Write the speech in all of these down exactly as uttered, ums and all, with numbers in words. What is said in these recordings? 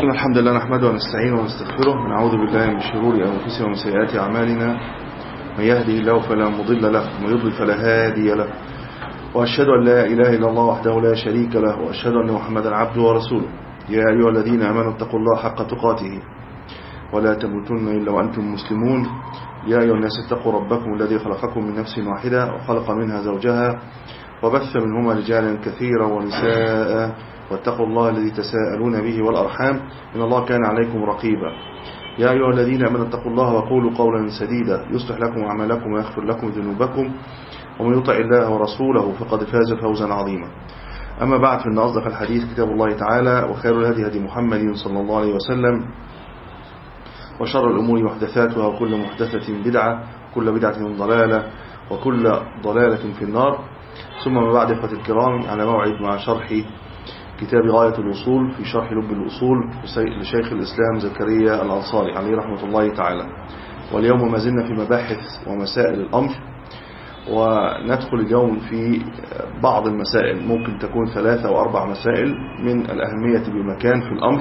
إن الحمد لله نحمده ونستعينه ونستغفره ونعوذ بالله من شرور أنفسنا ومن سيئات أعمالنا. من يهدي الله فلا مضل له ومن يضلل فلا هادي له، وأشهد أن لا إله إلا الله وحده لا شريك له، وأشهد أن محمدا عبده ورسوله. يا أيها الذين آمنوا اتقوا الله حق تقاته ولا تموتن إلا وأنتم مسلمون. يا أيها الناس اتقوا ربكم الذي خلقكم من نفس واحدة وخلق منها زوجها وبث منهما رجالا كثيرا ونساء، واتقوا الله الذي تساءلون به والأرحام إن الله كان عليكم رقيبا. يا أيها الذين آمنوا اتقوا الله وقولوا قولا سديدا يصلح لكم أعمالكم ويغفر لكم ذنوبكم، ومن يطع الله ورسوله فقد فاز فوزا عظيما. أما بعد، فإن أصدق الحديث كتاب الله تعالى، وخير الهدي هدي محمد صلى الله عليه وسلم، وشر الأمور محدثاتها، وكل محدثة بدعة، وكل بدعة ضلالة، وكل ضلالة في النار. ثم ما بعد، إخوة الكرام، على موعد مع شرح كتاب غاية الوصول في شرح لب الأصول لشيخ الإسلام زكريا الأنصاري عليه رحمة الله تعالى. واليوم ما زلنا في مباحث ومسائل الأمر، وندخل اليوم في بعض المسائل، ممكن تكون ثلاثة أو أربع مسائل من الأهمية بمكان في الأمر.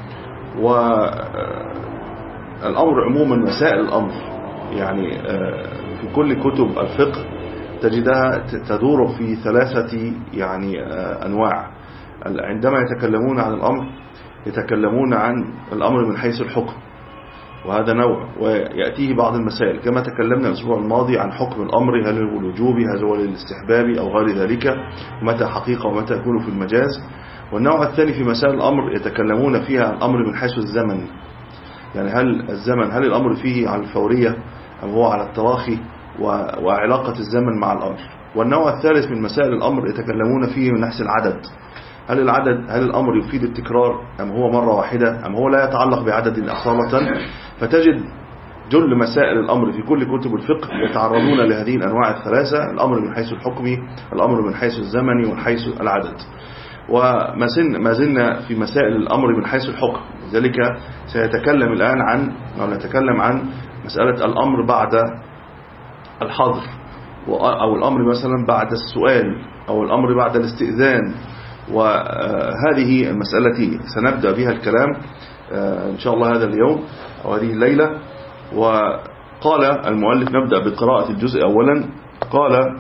والأمر عموما مسائل الأمر يعني في كل كتب الفقه تجدها تدور في ثلاثة يعني أنواع. عندما يتكلمون عن الأمر يتكلمون عن الأمر من حيث الحكم، وهذا نوع، ويأتيه بعض المسائل كما تكلمنا الأسبوع الماضي عن حكم الأمر، هل هو الوجوبي، هل هو الاستحبابي أو غير ذلك، ومتى حقيقة ومتى يكون في المجاز. والنوع الثاني في مسائل الأمر يتكلمون فيها عن الأمر من حيث الزمن، يعني هل الزمن هل الأمر فيه على الفورية أم هو على التراخي، وعلاقة الزمن مع الأمر. والنوع الثالث من مسائل الأمر يتكلمون فيه من نحو العدد، هل العدد هل الأمر يفيد التكرار أم هو مرة واحدة أم هو لا يتعلق بعدد أصالة. فتجد جل مسائل الأمر في كل كتب الفقه يتعرضون لهذه الأنواع الثلاثة: الأمر من حيث الحكم، الأمر من حيث الزمن، ومن حيث العدد. وما زلنا في مسائل الأمر من حيث الحكم، لذلك سيتكلم الآن عن أو نتكلم عن مسألة الأمر بعد الحظر، أو الأمر مثلا بعد السؤال، أو الأمر بعد الاستئذان. وهذه المسألة التي سنبدأ بها الكلام إن شاء الله هذا اليوم أو هذه الليلة. وقال المؤلف: نبدأ بقراءة الجزء أولا. قال: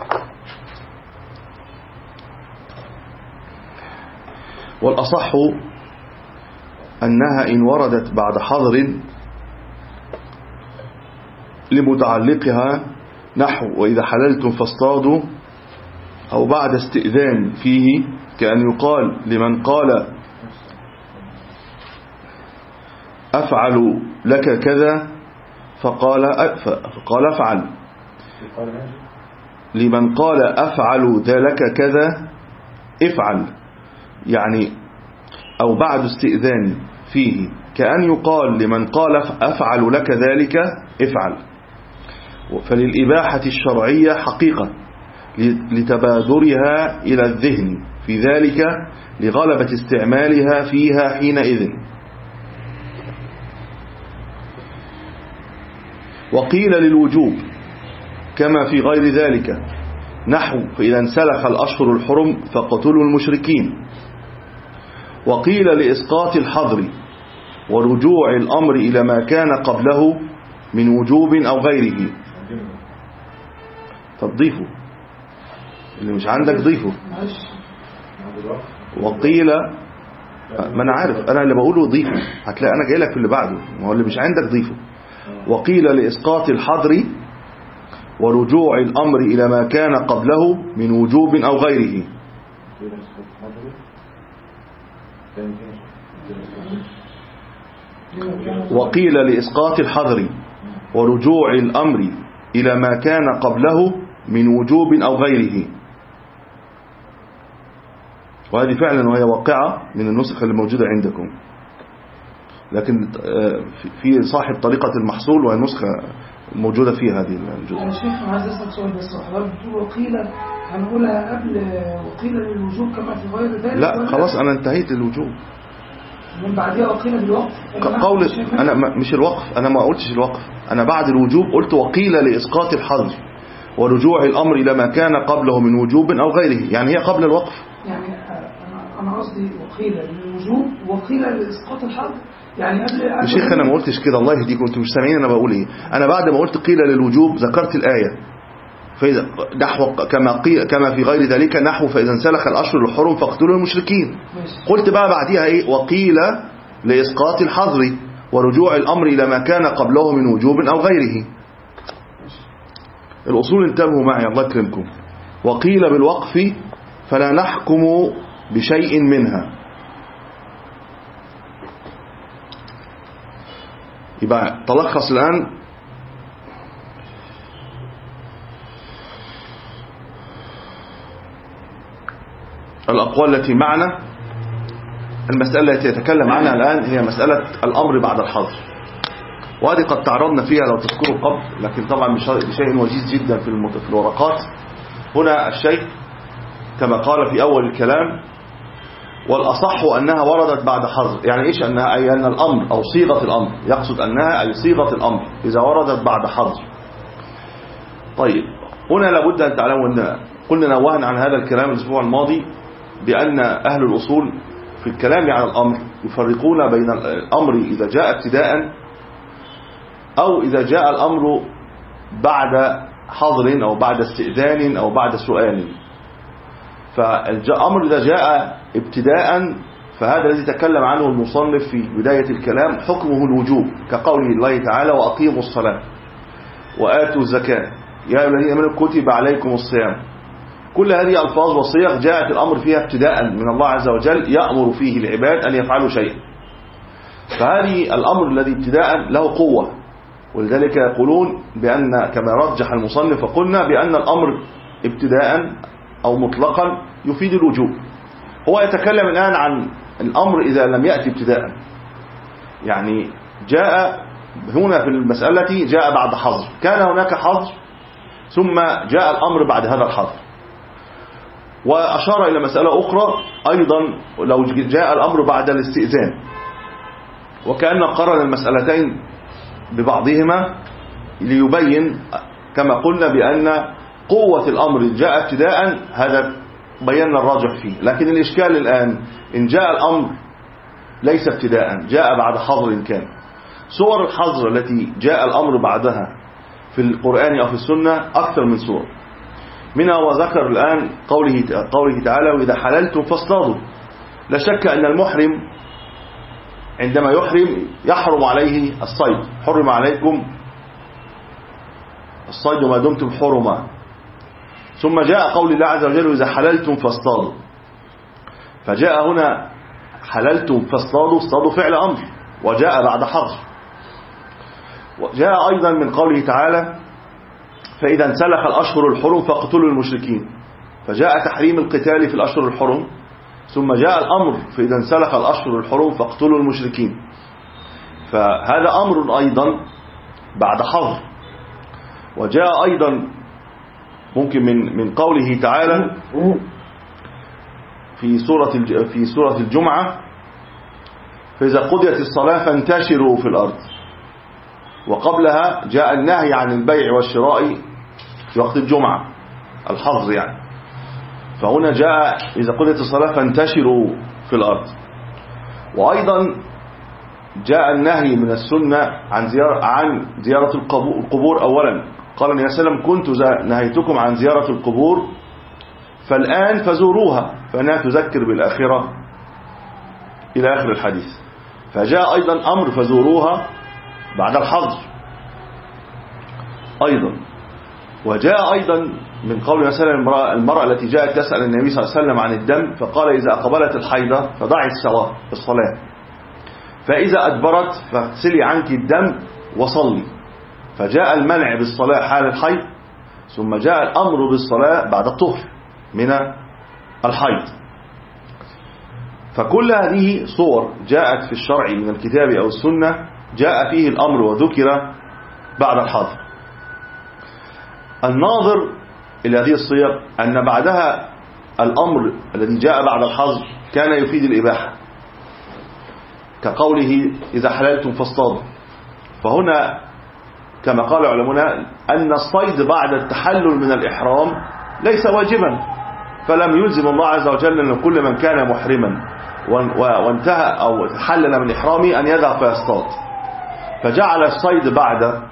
والأصح أنها إن وردت بعد حظر لمتعلقها، نحو وإذا حللتم فاصطادوا، أو بعد استئذان فيه، كأن يقال لمن قال أفعل لك كذا فقال فقال أفعل، لمن قال أفعل ذلك كذا افعل، يعني أو بعد استئذان فيه، كأن يقال لمن قال أفعل لك ذلك افعل. فللإباحة الشرعية حقيقة لتبادرها إلى الذهن في ذلك لغلبة استعمالها فيها حينئذ. وقيل للوجوب كما في غير ذلك، نحو فإذا انسلخ الأشهر الحرم فاقتلوا المشركين. وقيل لإسقاط الحظر ورجوع الأمر إلى ما كان قبله من وجوب أو غيره. تضيفه اللي مش عندك ضيفه. وقيل، ما أنا عارف، أنا اللي بقوله ضيفه، هتلاقي أنا جاي لك في اللي بعده، ما هو اللي مش عندك ضيفه. وقيل لإسقاط الحظر ورجوع الأمر إلى ما كان قبله من وجوب أو غيره. وقيل لإسقاط الحظر ورجوع الأمر إلى ما كان قبله من وجوب أو غيره. وهذه فعلا وهي واقعة من النسخة اللي موجودة عندكم، لكن في صاحب طريقة المحصول وهي نسخة موجودة فيها هذه الجزء. يا شيخ عايز أسأل سؤال بس، حضرتك بتقول وقيل هنقولها قبل وقيل للوجوب كما في غير ذلك؟ لا خلاص أنا انتهيت الوجوب، من بعدها وقيل بالوقف. قول أنا مش الوقف، أنا ما قلتش الوقف، أنا بعد الوجوب قلت وقيل لإسقاط الحظر ورجوع الأمر إلى ما كان قبله من وجوب أو غيره، يعني هي قبل الوقف. يعني أنا قصدي وقيل للوجوب وقيل لإسقاط الحظر يعني قبل يا شيخ أنا ما قلتش كده، الله يهديكم أنتم مش سامعين أنا بقول إيه. أنا بعد ما قلت قيل للوجوب ذكرت الآية فإذا نحو كما قيل كما في غير ذلك نحو فإذا انسلخ الأشهر الحرم فاقتلوا المشركين. قلت بقى بعديها إيه؟ وقيل لإسقاط الحظر ورجوع الأمر إلى ما كان قبله من وجوب أو غيره. الأصول انتبهوا معي الله يكرمكم. وقيل بالوقف فلا نحكم بشيء منها. يبقى تلخص الآن الأقوال التي معنا. المسألة التي يتكلم عنها الآن هي مسألة الأمر بعد الحظر، وهذه قد تعرضنا فيها لو تذكروا قبل، لكن طبعا بشيء وجيز جدا في الورقات. هنا الشيخ كما قال في أول الكلام والأصح أنها وردت بعد حظر. يعني إيش أنها؟ أي أن الأمر أو صيغة الأمر، يقصد أنها أي صيغة الأمر إذا وردت بعد حظر. طيب هنا لابد أن تعلموا أن قلنا نوهنا عن هذا الكلام الأسبوع الماضي بأن أهل الأصول في الكلام عن الأمر يفرقون بين الأمر إذا جاء ابتداء أو إذا جاء الأمر بعد حظر أو بعد استئذان أو بعد سؤال. فالأمر إذا جاء ابتداء فهذا الذي تكلم عنه المصنف في بداية الكلام حكمه الوجوب، كقوله الله تعالى وأقيموا الصلاة وآتوا الزكاة يا أيها الذين آمنوا كتب عليكم الصيام. كل هذه ألفاظ وصيغ جاءت الأمر فيها ابتداء من الله عز وجل يأمر فيه العباد أن يفعلوا شيئا. فهذه الأمر الذي ابتداء له قوة، ولذلك يقولون بأن كما رجح المصنف قلنا بأن الأمر ابتداء أو مطلقا يفيد الوجوب. هو يتكلم الآن عن الأمر إذا لم يأتي ابتداء، يعني جاء هنا في المسألة جاء بعد حظر، كان هناك حظر ثم جاء الأمر بعد هذا الحظر. وأشار إلى مسألة أخرى أيضا لو جاء الأمر بعد الاستئذان، وكأن قرن المسألتين ببعضهما ليبين كما قلنا بأن قوة الأمر جاء ابتداء، هذا بينا الراجح فيه. لكن الإشكال الآن إن جاء الأمر ليس ابتداء جاء بعد حظر، كان صور الحظر التي جاء الأمر بعدها في القرآن أو في السنة أكثر من صور. منها وذكر الآن قوله قوله تعالى وإذا حللتم فاصطادوا. لا شك أن المحرم عندما يحرم يحرم عليه الصيد، حرم عليكم الصيد ما دمتم حرما. ثم جاء قول الله عز وجل إذا حللتم فاصطادوا، فجاء هنا حللتم فاصطادوا، اصطادوا فعل أمر وجاء بعد حظر. وجاء أيضا من قوله تعالى فإذا انسلخ الأشهر الحرم فاقتلوا المشركين، فجاء تحريم القتال في الأشهر الحرم، ثم جاء الأمر فإذا انسلخ الأشهر الحرم فاقتلوا المشركين. فهذا أمر أيضا بعد حظر. وجاء أيضا ممكن من من قوله تعالى في سورة في سورة الجمعة فإذا قضيت الصلاة فانتشروا في الأرض، وقبلها جاء النهي عن البيع والشراء في وقت الجمعة الحظر يعني. فهنا جاء إذا قضيت الصلاة فانتشروا في الأرض. وأيضا جاء النهي من السنة عن زيارة عن زيارة القبور. أولا قال النبي صلى الله عليه وسلم كنت نهيتكم عن زيارة القبور فالآن فزوروها فإنها تذكر بالآخرة إلى آخر الحديث. فجاء أيضا أمر فزوروها بعد الحظر أيضا. وجاء أيضا من قول مثلا المرأة, المرأة التي جاءت تسأل النبي صلى الله عليه وسلم عن الدم فقال إذا أقبلت الحيضة فضعي الصلاة الصلاة فإذا أدبرت فاغسلي عنك الدم وصلي. فجاء المنع بالصلاة حال الحيض، ثم جاء الأمر بالصلاة بعد الطهر من الحيض. فكل هذه صور جاءت في الشرع من الكتاب أو السنة جاء فيه الأمر وذكر بعد الحظر. الناظر إلى هذه الصيغ أن بعدها الأمر الذي جاء بعد الحظر كان يفيد الإباحة، كقوله إذا حللتم فاصطادوا. فهنا كما قال علماء أن الصيد بعد التحلل من الإحرام ليس واجبا، فلم يلزم الله عز وجل أن كل من كان محرما وانتهى أو حلل من إحرامه أن يذهب فيصطاد، فجعل الصيد بعد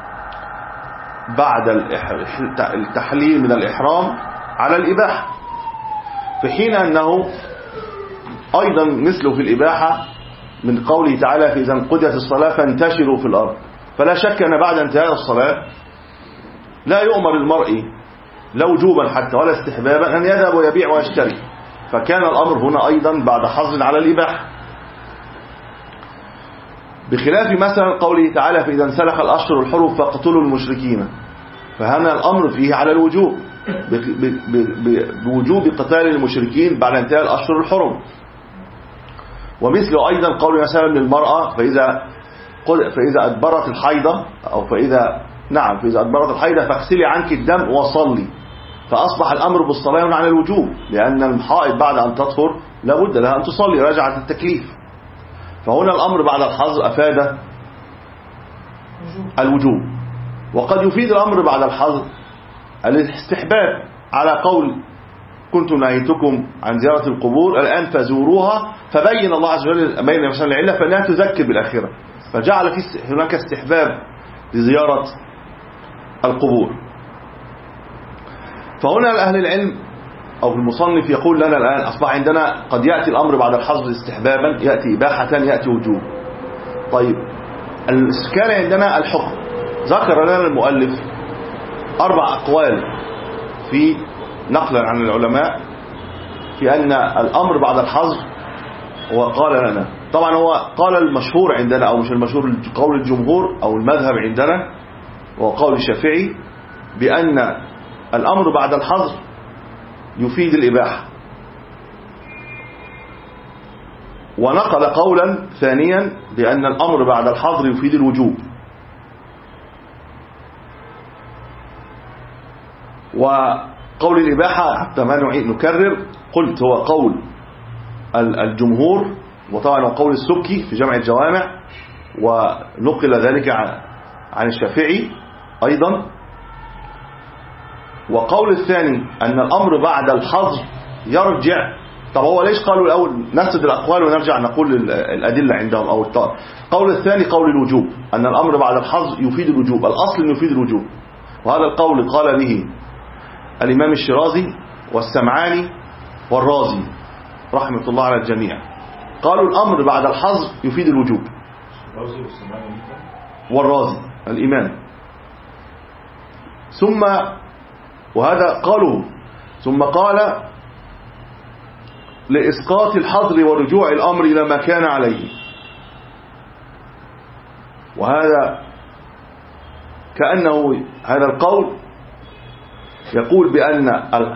بعد التحليل من الإحرام على الإباحة، في حين أنه أيضا مثله في الإباحة من قوله تعالى فإذا قضيت الصلاة فانتشروا في الأرض. فلا شك أن بعد انتهاء الصلاة لا يؤمر المرء لا وجوبا حتى ولا استحبابا أن يذهب ويبيع ويشتري، فكان الأمر هنا أيضا بعد حظر على الإباحة، بخلاف مثلا قوله تعالى فإذا انسلخ الأشهر الحرم فاقتلوا المشركين، فهنا الأمر فيه على الوجوب بوجوب قتال المشركين بعد انتهاء الأشهر الحرم. ومثل أيضا قول مثلا للمرأة فإذا فإذا أدبرت الحيضة أو فإذا نعم فإذا أدبرت الحيضة فاغسلي عنك الدم وصلي، فأصبح الأمر بالصلاة على الوجوب، لأن الحائض بعد أن تطهر لابد لها أن تصلي رجعت التكليف. فهنا الأمر بعد الحظر أفاد الوجوب. وقد يفيد الأمر بعد الحظر الاستحباب، على قول كنت نهيتكم عن زيارة القبور الآن فزوروها، فبين الله عز وجل بين مثلا العلة فإنها تذكر بالآخرة، فجعل في هناك استحباب لزيارة القبور. فهنا أهل العلم أو المصنف يقول لنا الآن أصبح عندنا قد يأتي الأمر بعد الحظر استحبابا، يأتي إباحة، يأتي وجوب. طيب الإشكال عندنا الحكم. ذكر لنا المؤلف أربع أقوال في نقلا عن العلماء في أن الأمر بعد الحظر، وقال لنا طبعا هو قال المشهور عندنا أو مش المشهور، قول الجمهور أو المذهب عندنا وقول الشافعي بأن الأمر بعد الحظر يفيد الإباحة، ونقل قولا ثانيا بأن الأمر بعد الحظر يفيد الوجوب. وقول الإباحة حتى ما نكرر قلت هو قول الجمهور، وطبعا وقول السبكي في جمع الجوامع، ونقل ذلك عن الشافعي أيضا. وقول الثاني أن الأمر بعد الحظر يرجع. طب هو ليش قالوا الأول نسد الأقوال ونرجع نقول الأدلة عندهم أو الطار. قول الثاني قول الوجوب، أن الأمر بعد الحظر يفيد الوجوب، الأصل يفيد الوجوب، وهذا القول قال به الإمام الشيرازي والسمعاني والرازي رحمة الله على الجميع، قالوا الأمر بعد الحظر يفيد الوجوب. والرازي الإمام. ثم وهذا قالوا ثم قال لإسقاط الحظر ورجوع الأمر إلى ما كان عليه، وهذا كأنه هذا القول يقول بأن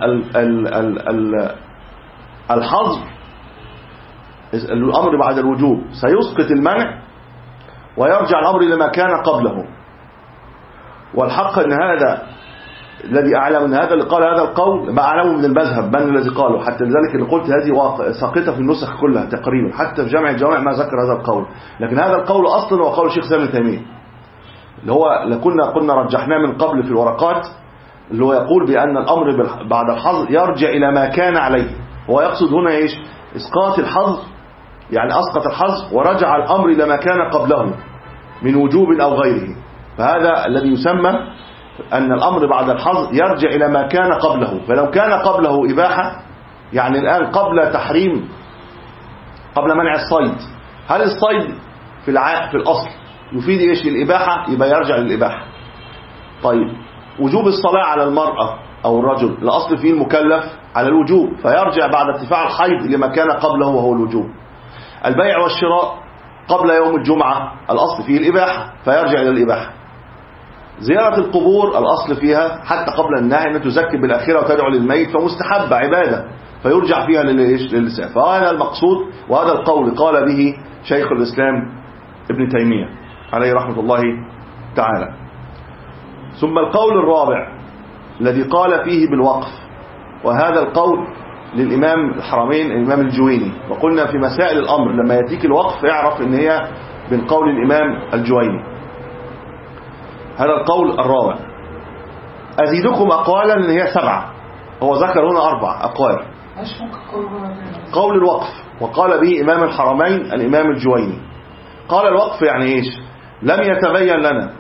الحظر الأمر بعد الوجوب سيسقط المنع ويرجع الأمر إلى ما كان قبله. والحق أن هذا الذي أعلم أن هذا اللي قال هذا القول ما أعلمه من المذهب من الذي قاله، حتى لذلك اللي قلت هذه ساقطة في النسخ كلها تقريبا، حتى في جامع الجوامع ما ذكر هذا القول، لكن هذا القول أصلا هو قول الشيخ ابن تيمية اللي هو لكنا قلنا رجحناه من قبل في الورقات، اللي هو يقول بأن الأمر بعد الحظر يرجع إلى ما كان عليه. هو يقصد هنا إيش؟ إسقاط الحظر، يعني أسقط الحظر ورجع الأمر إلى ما كان قبله من وجوب أو غيره. فهذا الذي يسمى أن الأمر بعد الحظر يرجع إلى ما كان قبله. فلو كان قبله إباحة، يعني الآن قبل تحريم قبل منع الصيد، هل الصيد في الع... في الأصل يفيد إيش؟ الإباحة، يبقى يرجع للإباحة. طيب وجوب الصلاة على المرأة أو الرجل الأصل فيه المكلف على الوجوب، فيرجع بعد ارتفاع الحيض لما كان قبله وهو الوجوب. البيع والشراء قبل يوم الجمعة الأصل فيه الإباحة، فيرجع إلى الإباحة. زيارة القبور الأصل فيها حتى قبل النهي أن تزكي بالآخرة وتدعو للميت، فمستحبة عبادة، فيرجع فيها للإسلام. فهذا المقصود، وهذا القول قال به شيخ الإسلام ابن تيمية عليه رحمة الله تعالى. ثم القول الرابع الذي قال فيه بالوقف، وهذا القول للإمام الحرمين الإمام الجويني. وقلنا في مسائل الأمر لما يأتيك الوقف اعرف ان هي من قول الإمام الجويني. هذا القول الرابع. أزيدكم أقوالا ان هي سبعة، هو ذكر هنا أربع أقوال. أشفق قول قول الوقف، وقال به إمام الحرمين الإمام الجويني. قال الوقف يعني إيش؟ لم يتبين لنا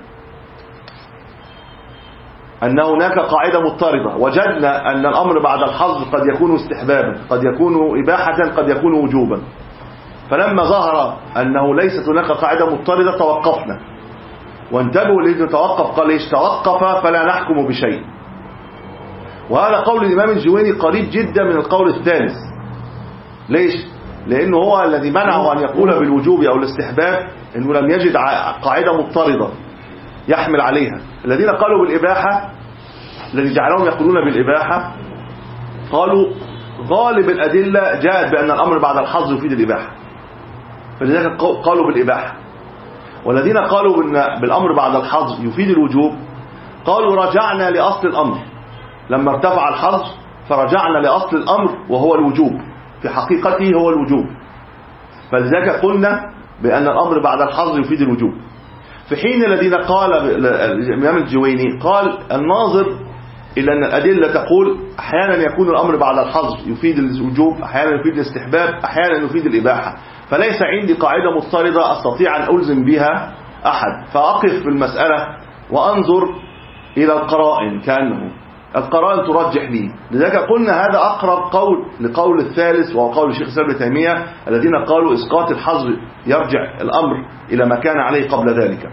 أن هناك قاعدة مضطردة، وجدنا أن الأمر بعد الحظر قد يكون استحبابا، قد يكون إباحة، قد يكون وجوبا. فلما ظهر أنه ليست هناك قاعدة مضطردة توقفنا. وانتبهوا لأنه توقف، قال إيش؟ توقف فلا نحكم بشيء. وهذا قول الإمام الجويني قريب جدا من القول الثالث. ليش؟ لأنه هو الذي منعه أن يقول بالوجوب أو الاستحباب، أنه لم يجد قاعدة مضطردة يحمل عليها. الذين قالوا بالإباحة، الذي جعلهم يقولون بالإباحة، قالوا غالب الأدلة جاءت بأن الأمر بعد الحظر يفيد الإباحة، فلذلك قالوا بالإباحة. والذين قالوا بالأمر بعد الحظر يفيد الوجوب قالوا رجعنا لأصل الأمر، لما ارتفع الحظر فرجعنا لأصل الأمر وهو الوجوب، في حقيقته هو الوجوب. فلذلك قلنا بأن الأمر بعد الحظر يفيد الوجوب. في حين الذين قال الإمام الجويني قال الناظر إلى أن الأدلة تقول أحيانا يكون الأمر بعد الحظر يفيد الوجوب، أحيانا يفيد الاستحباب، أحيانا يفيد الإباحة، فليس عندي قاعدة مضطردة أستطيع أن ألزم بها أحد، فأقف في المسألة وأنظر إلى القرائن، كأنه القرائن ترجح لي. لذلك قلنا هذا أقرب قول لقول الثالث، وهو قول الشيخ الإسلام ابن تيمية الذين قالوا إسقاط الحظر يرجع الأمر إلى ما كان عليه قبل ذلك.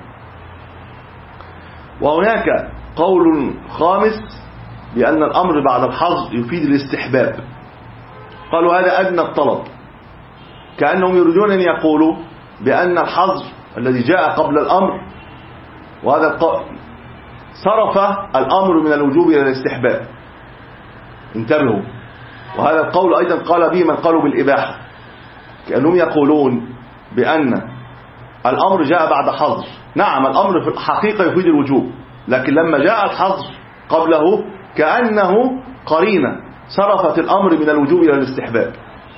وهناك قول خامس بأن الأمر بعد الحظر يفيد الاستحباب، قالوا هذا أدنى الطلب، كأنهم يريدون أن يقولوا بأن الحظر الذي جاء قبل الأمر، وهذا صرف الأمر من الوجوب إلى الاستحباب. انتبهوا، وهذا القول أيضا قال به من قالوا بالإباحة، كأنهم يقولون بأن الأمر جاء بعد حظر. نعم الأمر في الحقيقة يفيد الوجوب، لكن لما جاء الحظر قبله كأنه قرينة صرفت الأمر من الوجوب إلى الاستحباب،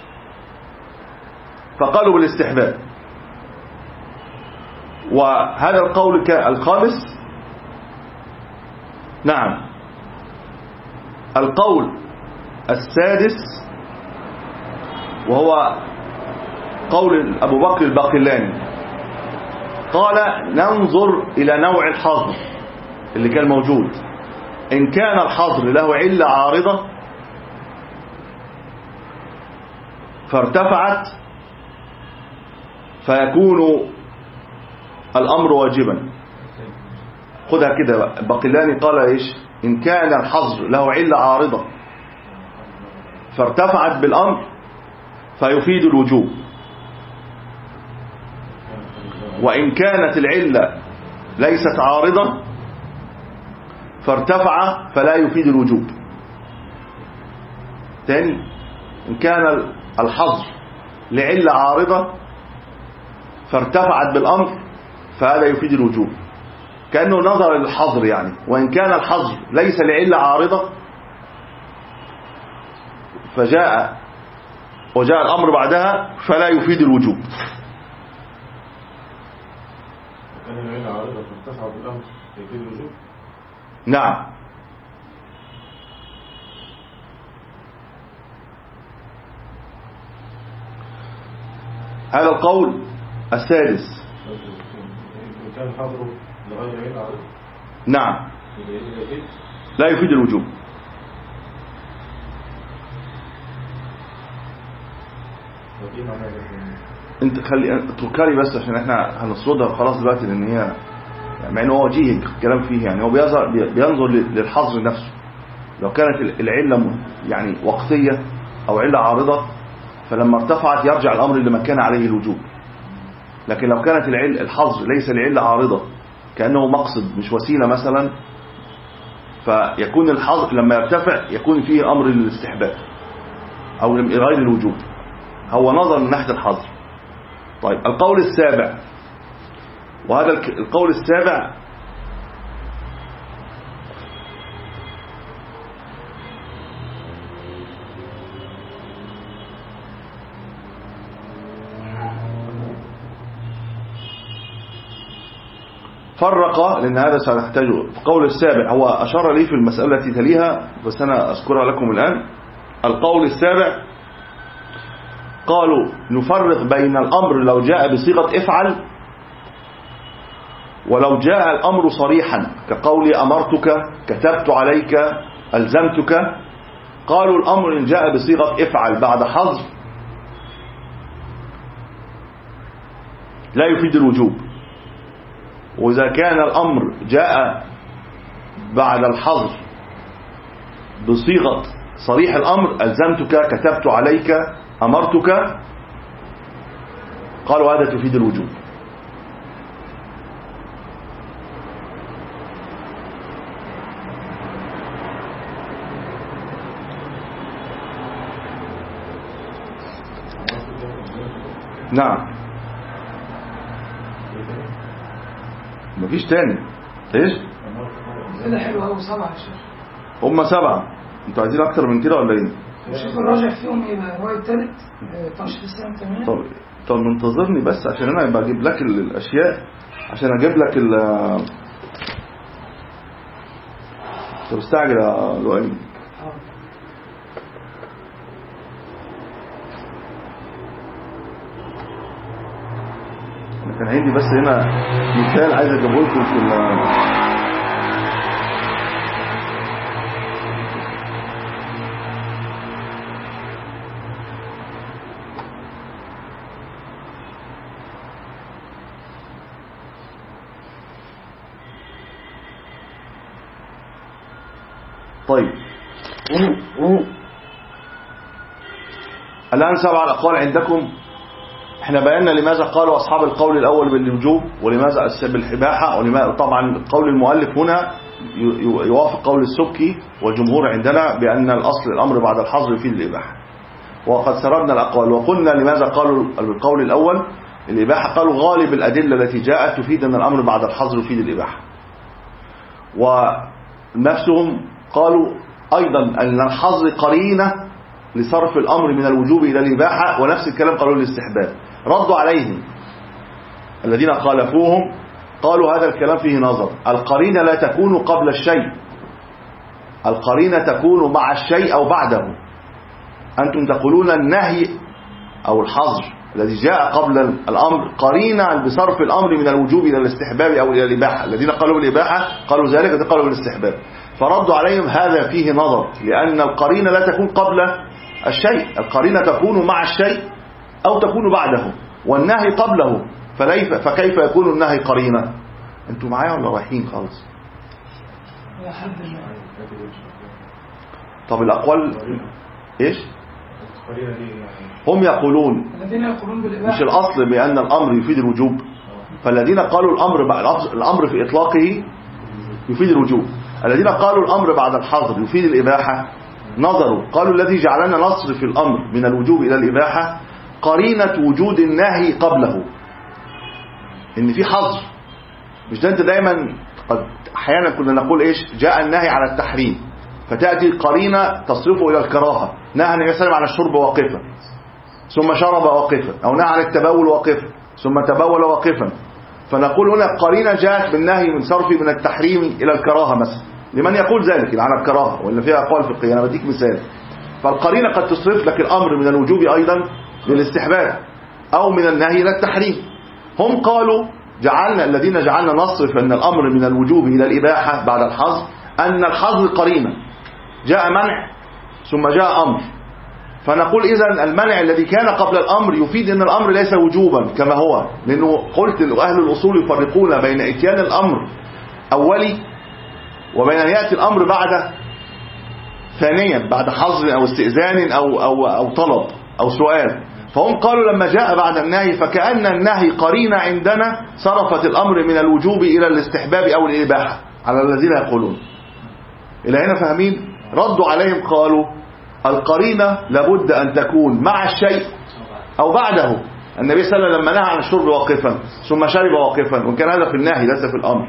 فقالوا بالاستحباب. وهذا القول الخامس. نعم القول السادس وهو قول أبو بكر الباقلاني، قال ننظر إلى نوع الحظر اللي كان موجود، إن كان الحظر له علة عارضة فارتفعت فيكون الأمر واجبا. خدها كده، الباقلاني قال إيش؟ إن كان الحظر له علة عارضة فارتفعت بالأمر فيفيد الوجوب، وإن كانت العلة ليست عارضة فارتفع فلا يفيد الوجوب. تاني، إن كان الحظر لعلة عارضة فارتفعت بالأمر فهذا يفيد الوجوب، كأنه نظر للحظر يعني. وإن كان الحظر ليس لعلة عارضة فجاء وجاء الأمر بعدها فلا يفيد الوجوب. كان العلة عارضة فارتفع بالأمر يفيد الوجوب. نعم. هذا القول السادس. كان حظره لغير علة عارضة. نعم لا يفيد الوجوب. انت خلي اتركها لي بس عشان احنا هنصردها خلاص دلوقتي، لان هي مع انه هو وجيه الكلام فيه يعني. هو بينظر للحظر نفسه، لو كانت العله يعني وقتيه او عله عارضه فلما ارتفعت يرجع الامر لما كان عليه الوجوب. لكن لو كانت العل الحظر ليس لعله عارضه، كانه مقصد مش وسيله مثلا، فيكون الحظر لما يرتفع يكون فيه امر للاستحباب او غير الوجوب. هو نظر من ناحيه الحظر. طيب القول السابع، وهذا القول السابع فرق، لأن هذا سنحتاجه في القول السابع. هو أشار لي في المسألة التي تليها بس أنا أذكرها لكم الآن. القول السابع قالوا نفرق بين الأمر لو جاء بصيغة افعل ولو جاء الأمر صريحا كقول أمرتك، كتبت عليك، ألزمتك. قالوا الأمر إن جاء بصيغة افعل بعد حظر لا يفيد الوجوب، وإذا كان الأمر جاء بعد الحظر بصيغة صريح الأمر ألزمتك، كتبت عليك، أمرتك، قالوا هذا تفيد الوجوب. نعم مفيش تاني. ايش كده حلو قوي. سبعة يا شيخ. هم سبعة. انتوا عايزين اكتر من كده ولا ايه؟ الشيخ الراجع فيهم يبقى الرواية الثالث تنشيط السنة تمام. طب طب منتظرني بس عشان انا بجيب لك الاشياء، عشان اجيب لك ال طب استعجل يا لؤي. انا كان عندي بس هنا مثال عايز اجيبه لكم في ال طيب الآن سبع الأقوال عندكم. احنا بينا لماذا قالوا أصحاب القول الأول بالوجوب ولماذا بالإباحة، ولماذا طبعا قول المؤلف هنا يوافق قول السبكي والجمهور عندنا بأن الأصل الأمر بعد الحظر يفيد الإباحة. وقد سردنا الأقوال وقلنا لماذا قالوا بالقول الأول الإباحة. قالوا غالب الأدلة التي جاءت تفيد أن الأمر بعد الحظر يفيد الإباحة، ونفسهم قالوا أيضا أن الحظر قرينة لصرف الأمر من الوجوب إلى الإباحة، ونفس الكلام قالوا للاستحباب. ردوا عليهم الذين خالفوهم قالوا هذا الكلام فيه نظر. القرينة لا تكون قبل الشيء، القرينة تكون مع الشيء أو بعده. أنتم تقولون النهي أو الحظر الذي جاء قبل الأمر قرينة بصرف الأمر من الوجوب إلى الاستحباب أو إلى الإباحة. الذين قالوا بالإباحة قالوا ذلك، الذين قالوا بالاستحباب. فردوا عليهم هذا فيه نظر، لأن القرينة لا تكون قبل الشيء، القرينة تكون مع الشيء أو تكون بعده، والنهي قبله. فكيف يكون النهي قرينة؟ أنتم معايا ولا رايحين خالص؟ طب الأقوال إيش؟ هم يقولون مش الأصل بأن الأمر يفيد الوجوب، فالذين قالوا الأمر الأمر في إطلاقه يفيد الوجوب. الذين قالوا الأمر بعد الحظر يفيد الإباحة نظروا قالوا الذي جعلنا نصرف الأمر من الوجوب إلى الإباحة قرينة وجود النهي قبله، إن في حظر. مش ده أنت دايما قد أحيانا كنا نقول إيش جاء النهي على التحريم، فتأتي قرينة تصرفه إلى الكراهة. نهى النبي صلى الله عليه وسلم عن الشرب واقفا ثم شرب واقفا، أو نهى عن التبول واقفا ثم تبول واقفا. فنقول هنا قرينة جاءت بالنهي من صرف من التحريم إلى الكراهة مثلا، لمن يقول ذلك على الكراهة ولا فيها أقوال فقهية. أنا بديك مثال. فالقرينة قد تصرف لك الأمر من الوجوب أيضا للاستحباب أو من النهي إلى التحريم. هم قالوا جعلنا الذين جعلنا نصرف أن الأمر من الوجوب إلى الإباحة بعد الحظر أن الحظر قرينة، جاء منع ثم جاء أمر. فنقول إذن المنع الذي كان قبل الأمر يفيد أن الأمر ليس وجوبا كما هو، لأنه قلت أهل الأصول يفرقون بين إتيان الأمر أولي وبين أن يأتي الأمر بعد ثانيا بعد حظر أو استئذان أو, أو, أو طلب أو سؤال. فهم قالوا لما جاء بعد النهي فكأن النهي قرينة عندنا صرفت الأمر من الوجوب إلى الاستحباب أو الإباحة على الذين يقولون. إلى هنا فاهمين؟ ردوا عليهم قالوا القرينة لابد أن تكون مع الشيء أو بعده. النبي صلى الله عليه وسلم لما نهى عن الشرب واقفا ثم شرب واقفا، وكان هذا في النهي ليس في الأمر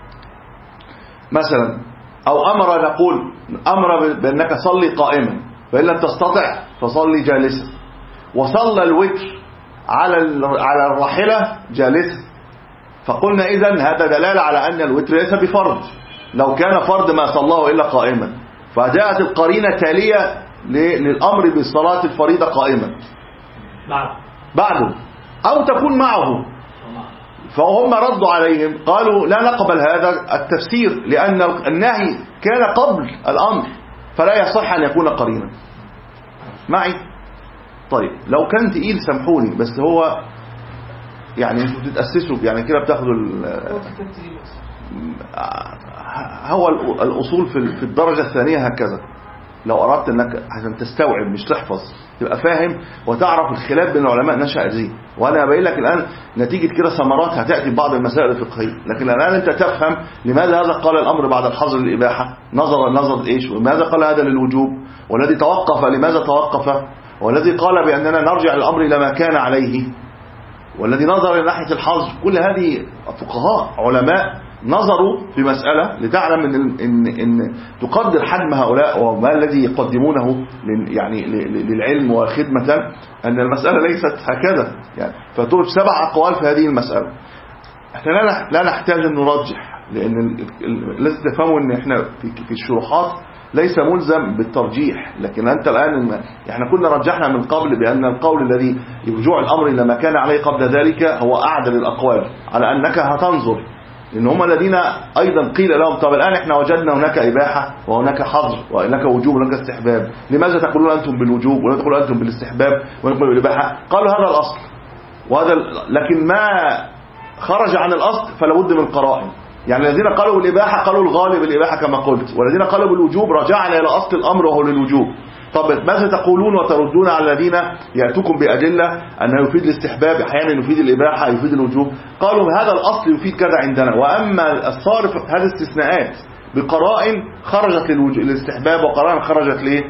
مثلا. أو أمر نقول أمر بأنك صلي قائما، فإن لم تستطع فصلي جالسا، وصلى الوتر على على الراحلة جالسا. فقلنا إذن هذا دلالة على أن الوتر ليس بفرض، لو كان فرض ما صلاه إلا قائما، فجاءت القرينة تالية للأمر بالصلاة الفريضة قائما بعده أو تكون معه. فهم ردوا عليهم قالوا لا نقبل هذا التفسير، لأن النهي كان قبل الأمر فلا يصح أن يكون قرينا معي. طيب لو كان تقيل سامحوني، بس هو يعني انتوا بتتأسسوا يعني كده بتاخدوا هو الأصول في الدرجة الثانية هكذا. لو أردت أنك عشان تستوعب مش تحفظ تبقى فاهم وتعرف الخلاف بين العلماء نشأ ازاي. وأنا أبين لك الآن نتيجة كده ثمرات هتأتي ببعض المسائل الفقهية، لكن الآن أنت تفهم لماذا هذا قال الأمر بعد الحظر للإباحة نظر نظر إيش، وماذا قال هذا للوجوب، والذي توقف لماذا توقف، والذي قال بأننا نرجع الأمر إلى ما كان عليه، والذي نظر إلى ناحية الحظر. كل هذه فقهاء علماء نظروا في مسألة لتعلم إن, إن, إن تقدر حجم هؤلاء وما الذي يقدمونه يعني للعلم وخدمة، أن المسألة ليست هكذا يعني. فتقول سبع أقوال في هذه المسألة، احنا لا نحتاج أن نرجح، لأن لازم تفهموا أن احنا في الشروحات ليس ملزم بالترجيح. لكن أنت الآن احنا كنا رجحنا من قبل بأن القول الذي يرجع الأمر إلى ما كان عليه قبل ذلك هو أعدل الأقوال، على أنك هتنظر لأن هم الذين أيضا قيل لهم طب الآن احنا وجدنا هناك إباحة وهناك حظر وهناك وجوب وهناك استحباب، لماذا تقولون أنتم بالوجوب ولا تقولون أنتم بالاستحباب ونقول بالإباحة؟ قالوا هذا الأصل وهذا، لكن ما خرج عن الأصل فلا بد من قرائن. يعني الذين قالوا بالإباحة قالوا الغالب الإباحة كما قلت، والذين قالوا بالوجوب رجعنا إلى أصل الأمر وهو للوجوب. طب ماذا تقولون وتردون على الذين يأتوكم بأدلة أنه يفيد الاستحباب أحيانا يفيد الإباحة يفيد الوجوب؟ قالوا هذا الأصل يفيد كذا عندنا، وأما الصارف هذه استثناءات بقرائن خرجت للاستحباب وقرائن خرجت ليه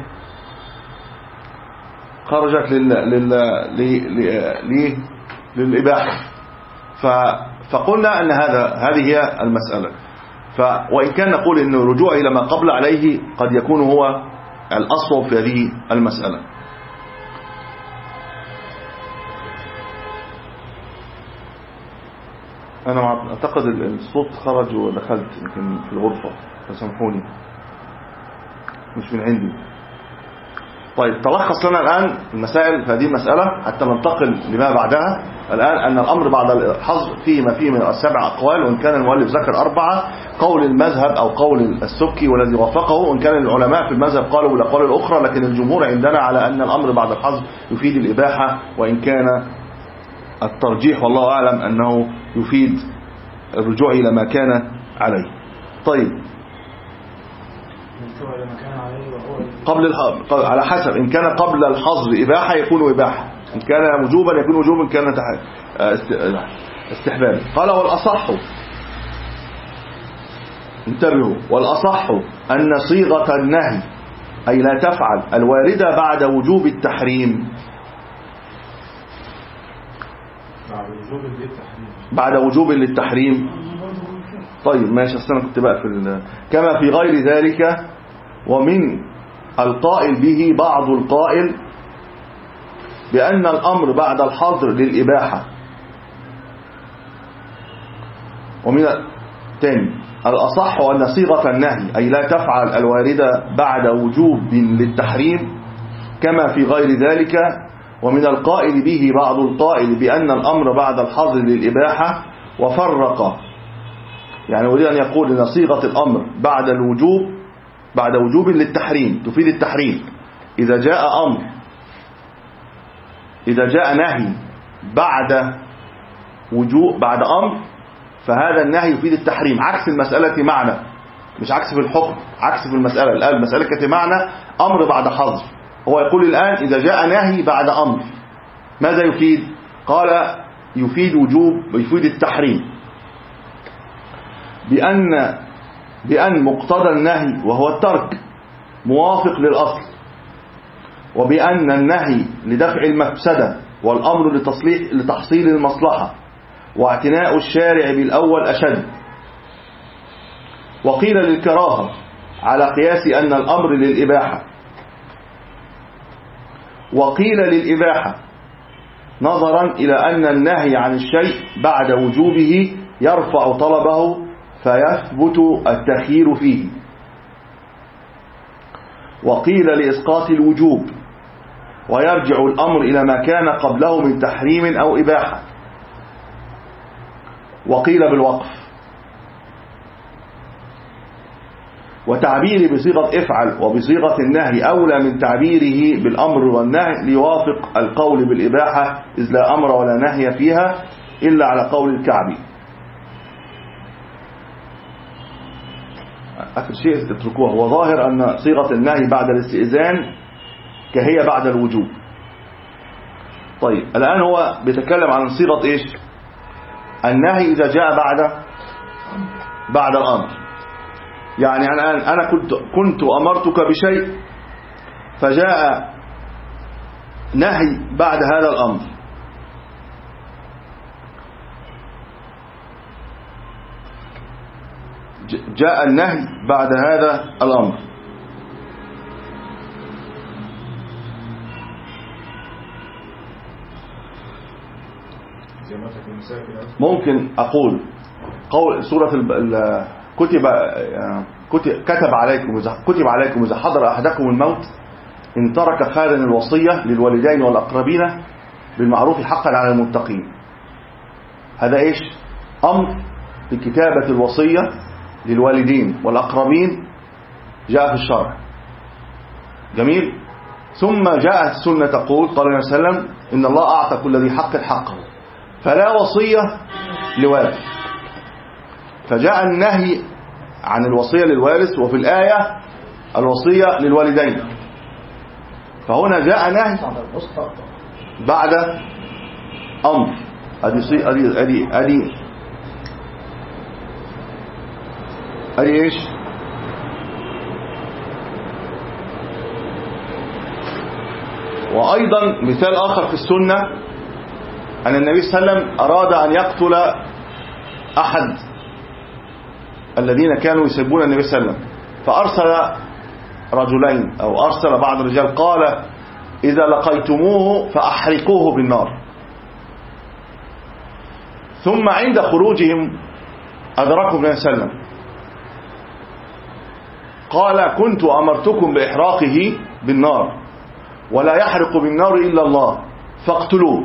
خرجت لل... لل... لل... لل... للإباحة. ف... فقلنا أن هذا هذه هي المسألة. ف... وإن كان نقول أن الرجوع إلى ما قبل عليه قد يكون هو الأصوب في هذه المسألة. أنا أعتقد الصوت خرج ودخلت يمكن في الغرفة فسامحوني مش من عندي. طيب تلخص لنا الآن المسائل في هذه المسألة حتى ننتقل لما بعدها. الآن أن الأمر بعد الحظر فيه ما فيه من السبع أقوال، وإن كان المؤلف ذكر أربعة، قول المذهب أو قول السبكي والذي وافقه، وإن كان العلماء في المذهب قالوا بالأقوال الأخرى، لكن الجمهور عندنا على أن الأمر بعد الحظر يفيد الإباحة، وإن كان الترجيح والله أعلم أنه يفيد الرجوع إلى ما كان عليه. طيب قبل الحظر على حسب، إن كان قبل الحظر إباحة يكون إباحة، إن كان وجوبا يكون وجوبا، إن كان استحبابا. قال والأصح، انتبهوا، والأصح أن صيغة النهي أي لا تفعل الواردة بعد وجوب التحريم بعد وجوب للتحريم. طيب ماشي، أصلا كنت بقى في ال... كما في غير ذلك، ومن القائل به بعض القائل بأن الأمر بعد الحظر للإباحة. ومن تاني الأصح أن صيغة النهي أي لا تفعل الواردة بعد وجوب للتحريم كما في غير ذلك، ومن القائل به بعض القائل بأن الأمر بعد الحظر للإباحة، وفرق يعني يريد أن يقول أن صيغة الأمر بعد الوجوب بعد وجوب للتحريم تفيد التحريم. إذا جاء أمر إذا جاء نهي بعد وجوب بعد أمر فهذا النهي يفيد التحريم، عكس المسألة معنى، مش عكس في الحكم، عكس في المسألة. الآن المسألة كانت معنى أمر بعد حظر، هو يقول الآن إذا جاء نهي بعد أمر ماذا يفيد؟ قال يفيد وجوب ويفيد التحريم، بأن بأن مقتضى النهي وهو الترك موافق للأصل، وبأن النهي لدفع المفسدة والأمر لتصليح لتحصيل المصلحة، واعتناء الشارع بالأول أشد. وقيل للكراهة على قياس أن الأمر للإباحة، وقيل للإباحة نظرا إلى أن النهي عن الشيء بعد وجوبه يرفع طلبه فيثبت التخيير فيه. وقيل لإسقاط الوجوب ويرجع الأمر إلى ما كان قبله من تحريم أو إباحة. وقيل بالوقف. وتعبير بصيغة افعل وبصيغة النهي أولى من تعبيره بالأمر والنهي ليوافق القول بالإباحة، إذ لا أمر ولا نهي فيها إلا على قول الكعبي. آخر شيء تتركوه، هو ظاهر أن صيغة النهي بعد الاستئذان كهي بعد الوجوب. طيب الآن هو بيتكلم عن صيغة إيش؟ النهي إذا جاء بعد بعد الأمر. يعني الآن أنا كنت كنت أمرتك بشيء فجاء نهي بعد هذا الأمر. جاء النهي بعد هذا الأمر. ممكن أقول قول سورة كتب كتب عليكم كتب عليكم إذا حضر أحدكم الموت إن ترك خيرا الوصية للوالدين والأقربين بالمعروف حقا على المتقين. هذا إيش؟ أمر بكتابة الوصية للوالدين والأقربين جاء في الشرع. جميل. ثم جاءت السنة تقول قال النبي صلى الله عليه وسلم إن الله أعطى كل ذي حق حقه، فلا وصية لوارث. فجاء النهي عن الوصية للوارث، وفي الآية الوصية للوالدين. فهنا جاء نهي بعد أمر. أدي أدي أدي أدي أدي إيش؟ وأيضا مثال آخر في السنة أن النبي صلى الله عليه وسلم أراد أن يقتل أحد الذين كانوا يسبون النبي صلى الله عليه وسلم، فأرسل رجلين أو أرسل بعض الرجال قال إذا لقيتموه فأحرقوه بالنار. ثم عند خروجهم أدركوا النبي صلى الله عليه وسلم قال كنت أمرتكم بإحراقه بالنار ولا يحرق بالنار إلا الله فاقتلوه.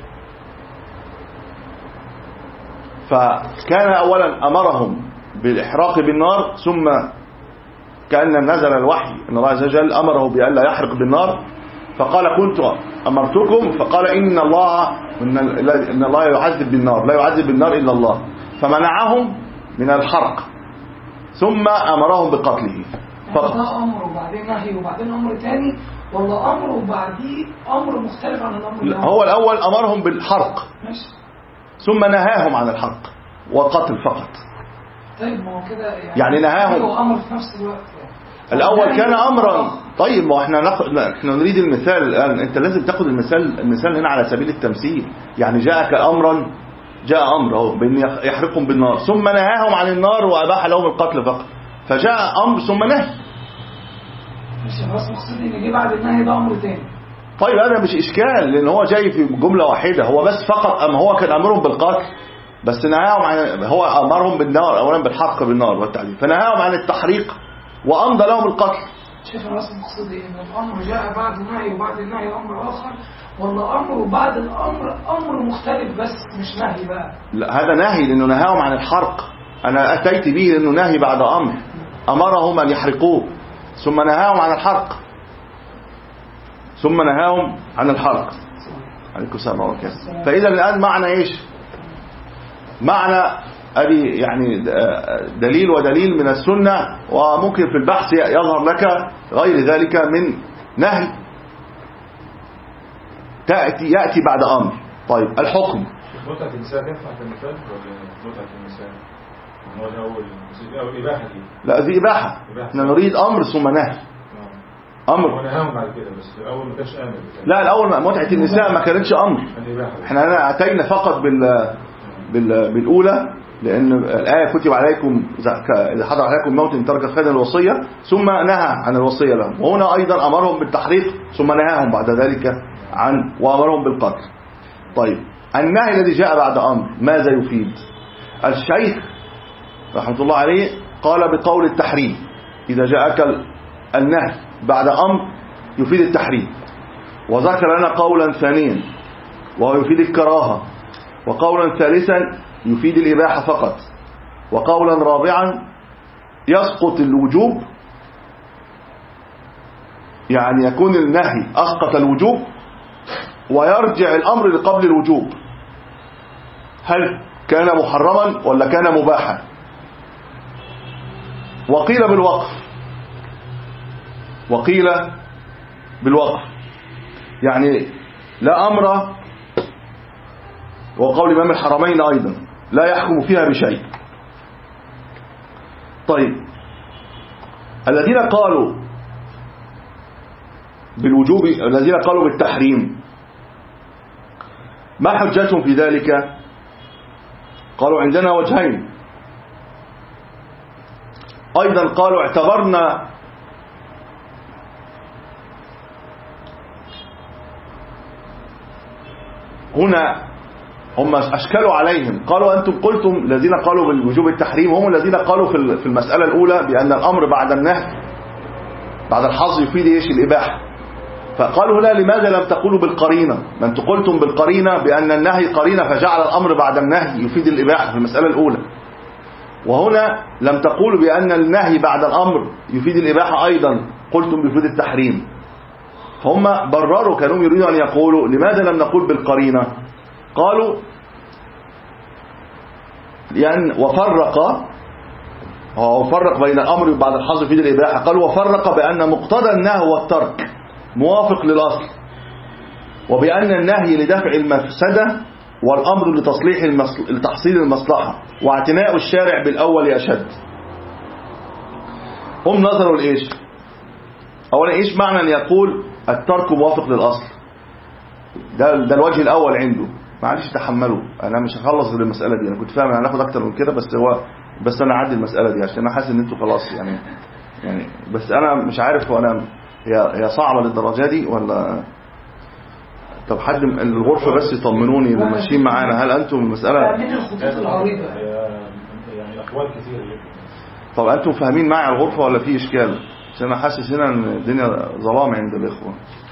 فكان أولا أمرهم بالإحراق بالنار، ثم كأن نزل الوحي أن الله عز وجل أمره بأن لا يحرق بالنار، فقال كنت أمرتكم، فقال إن الله إن الله يعذب بالنار لا يعذب بالنار إلا الله، فمنعهم من الحرق ثم أمرهم بقتله. فده أمر وبعدين نهي وبعدين أمر تاني، ولا أمر وبعديه أمر مختلف عن الأمر الأول؟ هو الأول أمرهم بالحرق ماشي. ثم نهاهم عن الحرق وقتل فقط. طيب ما هو كده يعني, يعني نهاهم هو أمر في نفس الوقت يعني. الأول كان أمرا. طيب ما احنا ناخد احنا نريد المثال الآن، انت لازم تاخد المثال المثال هنا على سبيل التمثيل. يعني جاءك أمرا، جاء أمر اهو بأن يحرقهم بالنار، ثم نهاهم عن النار وأباح لهم القتل فقط، فجاء أمر ثم نهي. مش بس مقصود ان جه بعد النهي ده أمر تاني. طيب هذا مش إشكال لأن هو جاي في جملة واحدة، هو بس فقط أما هو كان أمرهم بالقتل بس نهاهم عن، هو أمرهم بالنار أولا بالحرق بالنار والتعذيب، فنهاهم عن التحريق وأمضى لهم القتل. شيخ الرأس مقصود إيه؟ إن الأمر جاء بعد النهي وبعد النهي أمر آخر، ولا أمر وبعد الأمر أمر مختلف بس مش نهي بقى؟ لا هذا نهي لأنه نهاهم عن الحرق، أنا أتيت به لأنه نهي بعد أمر، أمرهم أن يحرقوه ثم نهاهم عن الحرق ثم نهاهم عن الحرق. عليكم السلام عليكم. فإذا الآن معنى إيش؟ معنى أدي يعني دليل ودليل من السنة، وممكن في البحث يظهر لك غير ذلك من نهي تأتي يأتي بعد أمر. طيب الحكم متعة النساء ينفع كمثال ولا متعة النساء هو الأول أو إباحة دي؟ لا دي إباحة، احنا نريد أمر ثم نهي. أمر ونهاهم بعد كده بس الأول ما كانش آمر. لا الأول متعة النساء ما كانتش أمر، احنا أتينا فقط بال بالأولى لأن الآية كتب عليكم إذا حضر عليكم موت إن ترك خيرا الوصية ثم نهى عن الوصية لهم، وهنا أيضا أمرهم بالتحريق ثم نهاهم بعد ذلك عن وأمرهم بالقتل. طيب النهي الذي جاء بعد أمر ماذا يفيد؟ الشيخ رحمة الله عليه قال بقول التحريم، إذا جاءك النهي بعد أمر يفيد التحريم، وذكر لنا قولا ثانيا وهو يفيد الكراهة، وقولا ثالثا يفيد الإباحة فقط، وقولا رابعا يسقط الوجوب، يعني يكون النهي أسقط الوجوب ويرجع الأمر لقبل الوجوب، هل كان محرما ولا كان مباحا. وقيل بالوقف، وقيل بالوقف يعني لا أمر، وقول إمام الحرمين أيضا لا يحكم فيها بشيء. طيب الذين قالوا بالوجوب، الذين قالوا بالتحريم، ما حجتهم في ذلك؟ قالوا عندنا وجهين. أيضا قالوا اعتبرنا هنا، هم أشكلوا عليهم، قالوا أنتم قلتم الذين قالوا بالوجوب التحريم هم الذين قالوا في المسألة الأولى بأن الأمر بعد النهي بعد الحظ يفيد إيش؟ الإباحة. فقالوا هنا لماذا لم تقولوا بالقرينة؟ ما أنتم قلتم بالقرينة بأن النهي قرينة فجعل الأمر بعد النهي يفيد الإباحة في المسألة الأولى، وهنا لم تقولوا بأن النهي بعد الأمر يفيد الإباحة أيضا، قلتم بيفيد التحريم. فهم برروا، كانوا يريدون أن يقولوا لماذا لم نقول بالقرينة؟ قالوا لأن وفرق وفرق بين الأمر بعد الحظ يفيد الإباحة، قالوا وفرق بأن مقتضى النهي والترك موافق للأصل، وبأن النهي لدفع المفسدة والأمر لتصليح لتحصيل المصلحة، واعتناء الشارع بالأول أشد. هم نظروا لإيش؟ أولا إيش معنى أن يقول الترك موافق للأصل؟ ده, ده الوجه الأول عنده. معلش تحملوا، أنا مش هخلص غير المسألة دي، أنا كنت فاهم أنا هناخد أكتر من كده، بس هو بس أنا أعدي المسألة دي عشان أنا حاسس إن أنتوا خلاص يعني يعني بس أنا مش عارف وأنا هي هي صعبة للدرجة دي ولا. طب حد من الغرفة بس يطمنوني اللي ماشيين معانا، هل أنتم المسألة من الخطوط العريضة يعني أحوال كثيرة جدا؟ طب أنتم فاهمين معي الغرفة ولا في إشكال؟ عشان أنا حاسس هنا إن الدنيا ظلام عند الإخوة.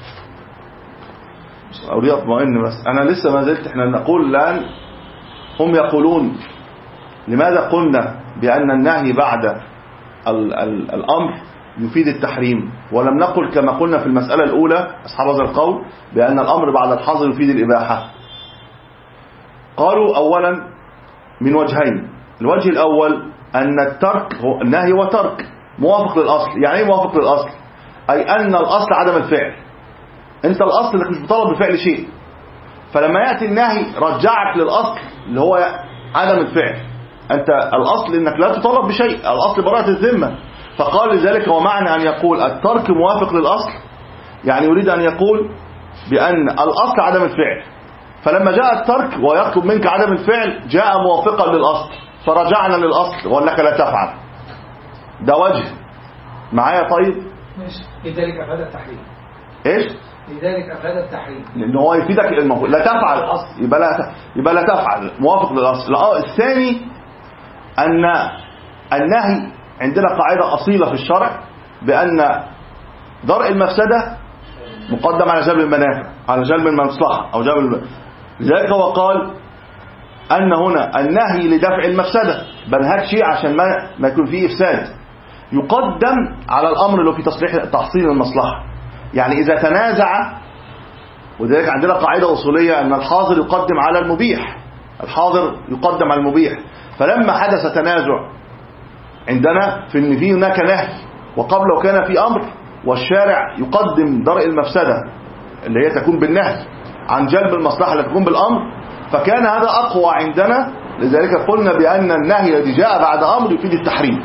أولي أطمئن بس أنا لسه ما زلت. إحنا نقول الآن هم يقولون لماذا قلنا بأن النهي بعد ال ال الأمر يفيد التحريم، ولم نقل كما قلنا في المسألة الأولى أصحاب هذا القول بأن الأمر بعد الحظر يفيد الإباحة. قالوا أولا من وجهين. الوجه الأول أن الترك هو النهي وترك موافق للأصل. يعني ايه موافق للأصل؟ أي أن الأصل عدم الفعل. أنت الأصل أنك مش مطالب بفعل شيء، فلما يأتي النهي رجعك للأصل اللي هو عدم الفعل. أنت الأصل أنك لا تطالب بشيء، الأصل براءة الذمة. فقال لذلك ومعنى أن يقول الترك موافق للأصل، يعني يريد أن يقول بأن الأصل عدم الفعل، فلما جاء الترك ويطلب منك عدم الفعل جاء موافقا للأصل، فرجعنا للأصل وأنك لا تفعل. ده وجه معايا. طيب ماشي. لذلك أفاد التحريم. إيش؟ لذلك أفاد التحريم لأنه هو يفيدك المفروض لا تفعل، يبقى لا يبقى لا تفعل موافق للأصل. الثاني أن النهي عندنا قاعدة أصيلة في الشرع بأن درء المفسدة مقدم على جلب المنافع، على جلب المصلحة أو جلب الم... لذلك هو قال أن هنا النهي لدفع المفسدة، بنهاك شيء عشان ما, ما يكون فيه إفساد، يقدم على الأمر اللي في تصليح تحصيل المصلحة. يعني إذا تنازع، وذلك عندنا قاعدة أصولية أن الحاضر يقدم على المبيح، الحاضر يقدم على المبيح. فلما حدث تنازع عندنا في ان في هناك نهي وقبله كان في امر، والشارع يقدم درء المفسده اللي هي تكون بالنهي عن جلب المصلحه اللي تكون بالامر، فكان هذا اقوى عندنا. لذلك قلنا بان النهي الذي جاء بعد امر يفيد التحريم،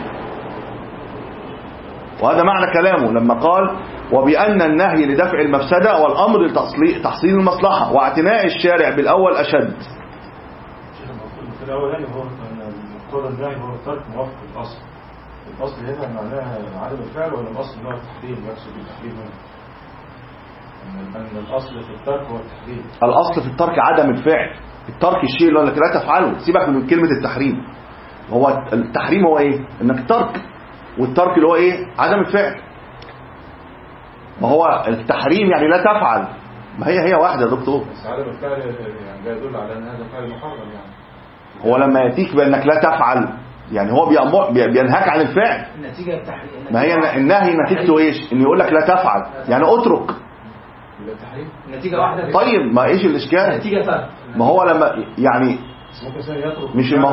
وهذا معنى كلامه لما قال وبان النهي لدفع المفسده والامر لتحصيل المصلحه واعتناء الشارع بالاول اشد. في الاولاني هو مقتضى النهي هو الترك موافق للاصل. الاصل هنا معناها عدم الفعل ولا الاصل هو التحريم؟ يقصد التحريم هنا ان الاصل في الترك هو التحريم. الاصل في الترك عدم الفعل. الترك الشيء اللي انك لا تفعله، سيبك من كلمه التحريم. هو التحريم هو ايه؟ انك ترك، والترك اللي هو ايه؟ عدم الفعل. ما هو التحريم يعني لا تفعل، ما هي هي واحدة يا دكتور. بس عدم الفعل يعني ده يدل على ان هذا فعل محرم يعني. هو لما يأتيك بأنك لا تفعل يعني هو بيأمر بينهاك عن الفعل. النتيجة التحريم. ما هي النهي نتيجته ايش؟ ان يقول لك لا تفعل يعني اترك. التحريم نتيجة واحدة. طيب ما ايش الاشكال؟ نتيجة فرق. ما هو لما يعني مش المو...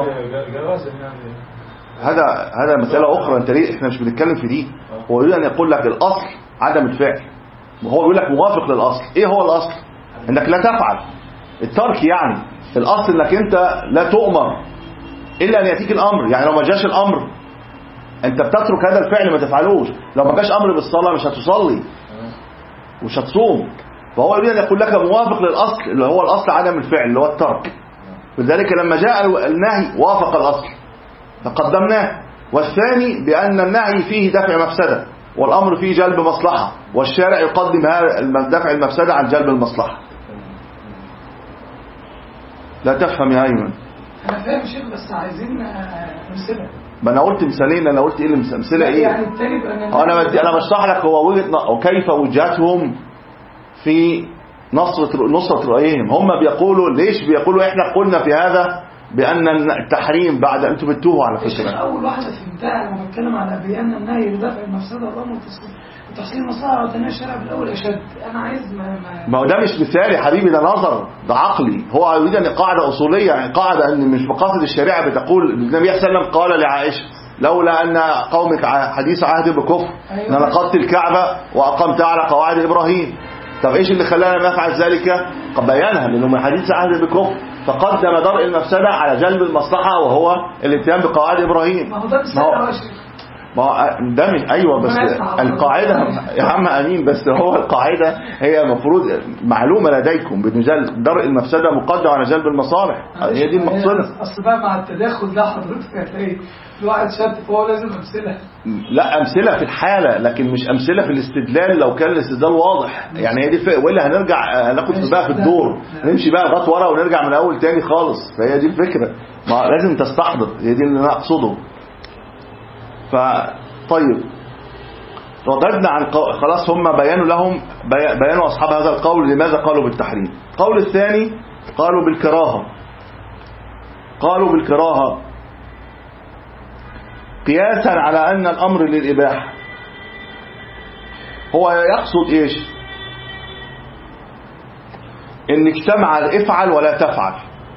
هذا هذا مسألة أخرى. أنت ليه إحنا مش بنتكلم في دي؟ هو يريد أن يقول لك الأصل عدم الفعل، وهو يقول لك موافق للأصل. إيه هو الأصل؟ إنك لا تفعل. الترك يعني الأصل إنك أنت لا تؤمر إلا أن يأتيك الأمر. يعني لو ما جاش الأمر أنت بتترك هذا الفعل ما تفعلوش. لو ما جاش أمر بالصلاة مش هتصلي ومش هتصوم. فهو يريد أن يقول لك موافق للأصل اللي هو الأصل عدم الفعل اللي هو الترك. لذلك لما جاء النهي وافق الأصل فقدمناه. والثاني بأن النهي فيه دفع مفسدة والأمر فيه جلب مصلحة، والشارع يقدم هذا دفع المفسدة عن جلب المصلحة. لا تفهم يا أيمن. أنا فاهم شيخ بس عايزين أمثلة. ما أنا قلت مثالين. أنا قلت إيه الأمثلة إيه؟ يعني التاني بقى أنا بدي أنا بشرح لك هو وجهة وكيف وجهتهم في نصرة نصرة رأيهم. هم بيقولوا ليش بيقولوا إحنا قلنا في هذا بأن التحريم بعد أنتم بتوه على فكرة. أول واحدة فهمتها لما بتكلم على بأن النهي لدفع المفسدة والأمر وتحصيل المصلحة وتنهي الشرع بالأول أشد. أنا عايز ما ما ما هو ده مش مثال يا حبيبي، ده نظر، ده عقلي. هو يريد أن قاعدة أصولية، يعني قاعدة أن مش مقاصد الشريعة بتقول. النبي صلى الله عليه وسلم قال لعائشة لولا أن قومك حديث عهد بكفر لنقضت الكعبة وأقمت على قواعد إبراهيم. طب إيش اللي خلانا نفعل ذلك؟ قد بيانها لأنه من حديث عهد بكفر، فقدم درء المفسدة على جلب المصلحة وهو الاتيان بقواعد إبراهيم. ما هو ده مثال يا شيخ. ما ده من أيوة بس القاعدة يا عم أمين، بس هو القاعدة هي مفروض معلومة لديكم بأن درء المفسدة مقدم على جلب المصالح. هي دي المقصودة. أصل بقى مع التداخل ده حضرتك هتلاقي الواحد شات فهو لازم أمثلة. لا أمثلة في الحالة لكن مش أمثلة في الاستدلال. لو كان الاستدلال واضح يعني هي دي الفكرة، وإلا هنرجع ناخد بقى في الدور نمشي بقى لغاية ورا ونرجع من أول تاني خالص. فهي دي الفكرة، ما لازم تستحضر. هي دي اللي أنا أقصده. فطيب رددنا عن قو... خلاص هم بيانوا لهم بيانوا أصحاب هذا القول لماذا قالوا بالتحريم. القول الثاني قالوا بالكراهة. قالوا بالكراهة قياسا على أن الأمر للإباحة. هو يقصد إيش؟ إن اجتمع افعل ولا تفعل،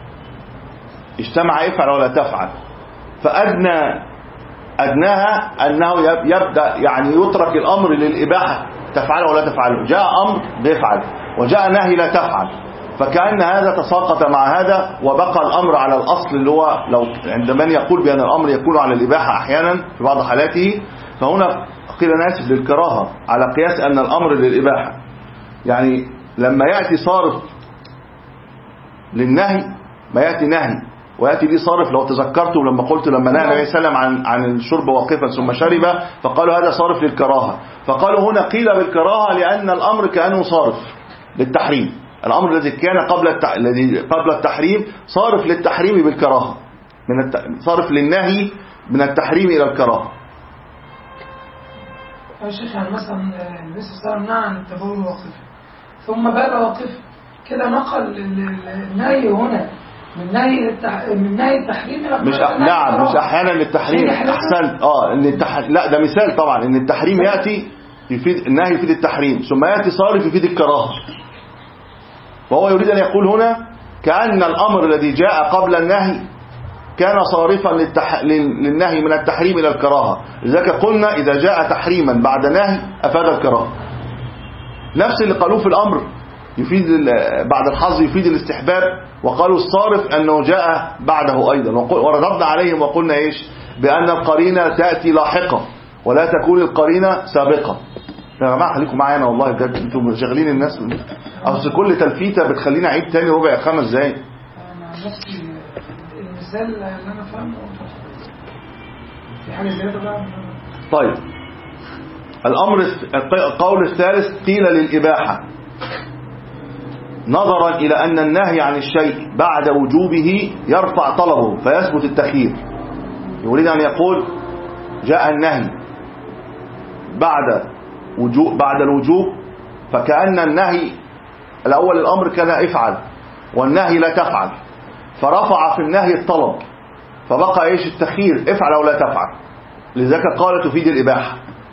اجتمع افعل ولا تفعل، فأدنى أدناها أنه يبدأ يعني يترك الأمر للإباحة تفعله ولا تفعله. جاء أمر بيفعل وجاء نهي لا تفعل، فكأن هذا تساقط مع هذا وبقى الأمر على الأصل اللي هو لو عند من يقول بأن الأمر يكون على الإباحة أحيانا في بعض حالاته. فهنا قيل ناسب للكراهة على قياس أن الأمر للإباحة. يعني لما يأتي صارف للنهي ما يأتي نهي ويأتي لي صارف. لو تذكرتم لما قلت لما نهى النبي صلى الله عليه وسلم عن عن الشرب واقفا ثم شرب فقالوا هذا صارف للكراهة. فقالوا هنا قيل بالكراهة لأن الأمر كأنه صارف للتحريم. الأمر الذي كان قبل التح... الذي قبل التحريم صارف للتحريم بالكراهة، من الت... صارف للنهي من التحريم إلى الكراهة. يا شيخ يعني مثلا النبي صلى الله عليه وسلم نهى عن التبول واقفا ثم بال واقفا، كده نقل النهي هنا من نهي التح... من نهي التحريم الى مش أ... نعم مش احيانا التحريم احسن اه ان التح... لا ده مثال طبعا ان التحريم ياتي يفيد النهي يفيد التحريم ثم ياتي صارف يفيد الكراهه. وهو يريد ان يقول هنا كأن الامر الذي جاء قبل النهي كان صارفا للتح... للنهي من التحريم الى الكراهه. لذلك قلنا اذا جاء تحريما بعد نهي افاد الكراهه. نفس اللي قالوه في الامر يفيد بعد الحظ يفيد الاستحباب، وقالوا الصارف أنه جاء بعده أيضا. ورددنا عليهم وقلنا إيش؟ بأن القرينة تأتي لاحقة ولا تكون القرينة سابقة. يا جماعة خليكم معانا والله بجد، انتم شغالين الناس من أصل كل تلفيتة بتخلينا عيد تاني ربع خمس دقايق. نفسي المثال اللي أنا فاهمه في حاجة زيادة بقى. طيب الأمر القول الثالث قيل للإباحة نظرا إلى أن النهي عن الشيء بعد وجوبه يرفع طلبه فيثبت التخيير. يريد أن يقول جاء النهي بعد وجوب بعد الوجوب، فكأن النهي الأول الأمر كان افعل والنهي لا تفعل، فرفع في النهي الطلب، فبقى ايش التخيير افعل أو لا تفعل. لذلك قال تفيد الإباحة.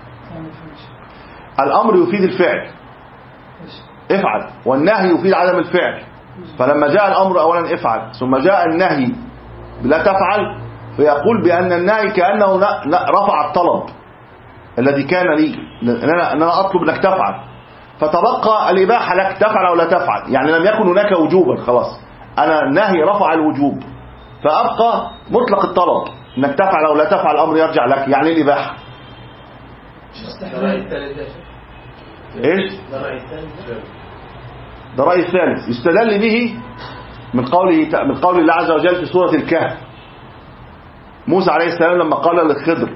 الأمر يفيد الفعل افعل، والنهي يفيد عدم الفعل. فلما جاء الأمر أولا افعل ثم جاء النهي لا تفعل، فيقول بأن النهي كأنه رفع الطلب الذي كان لي أن أنا أطلب لك تفعل، فتبقى الإباحة لك تفعل أو لا تفعل. يعني لم يكن هناك وجوبا، خلاص أنا النهي رفع الوجوب، فأبقى مطلق الطلب أنك تفعل أو لا تفعل، الأمر يرجع لك، يعني الإباحة. إيش؟ ده رأي الثالث يستدل به من قوله من قول الله عز وجل في سورة الكهف، موسى عليه السلام لما قال للخضر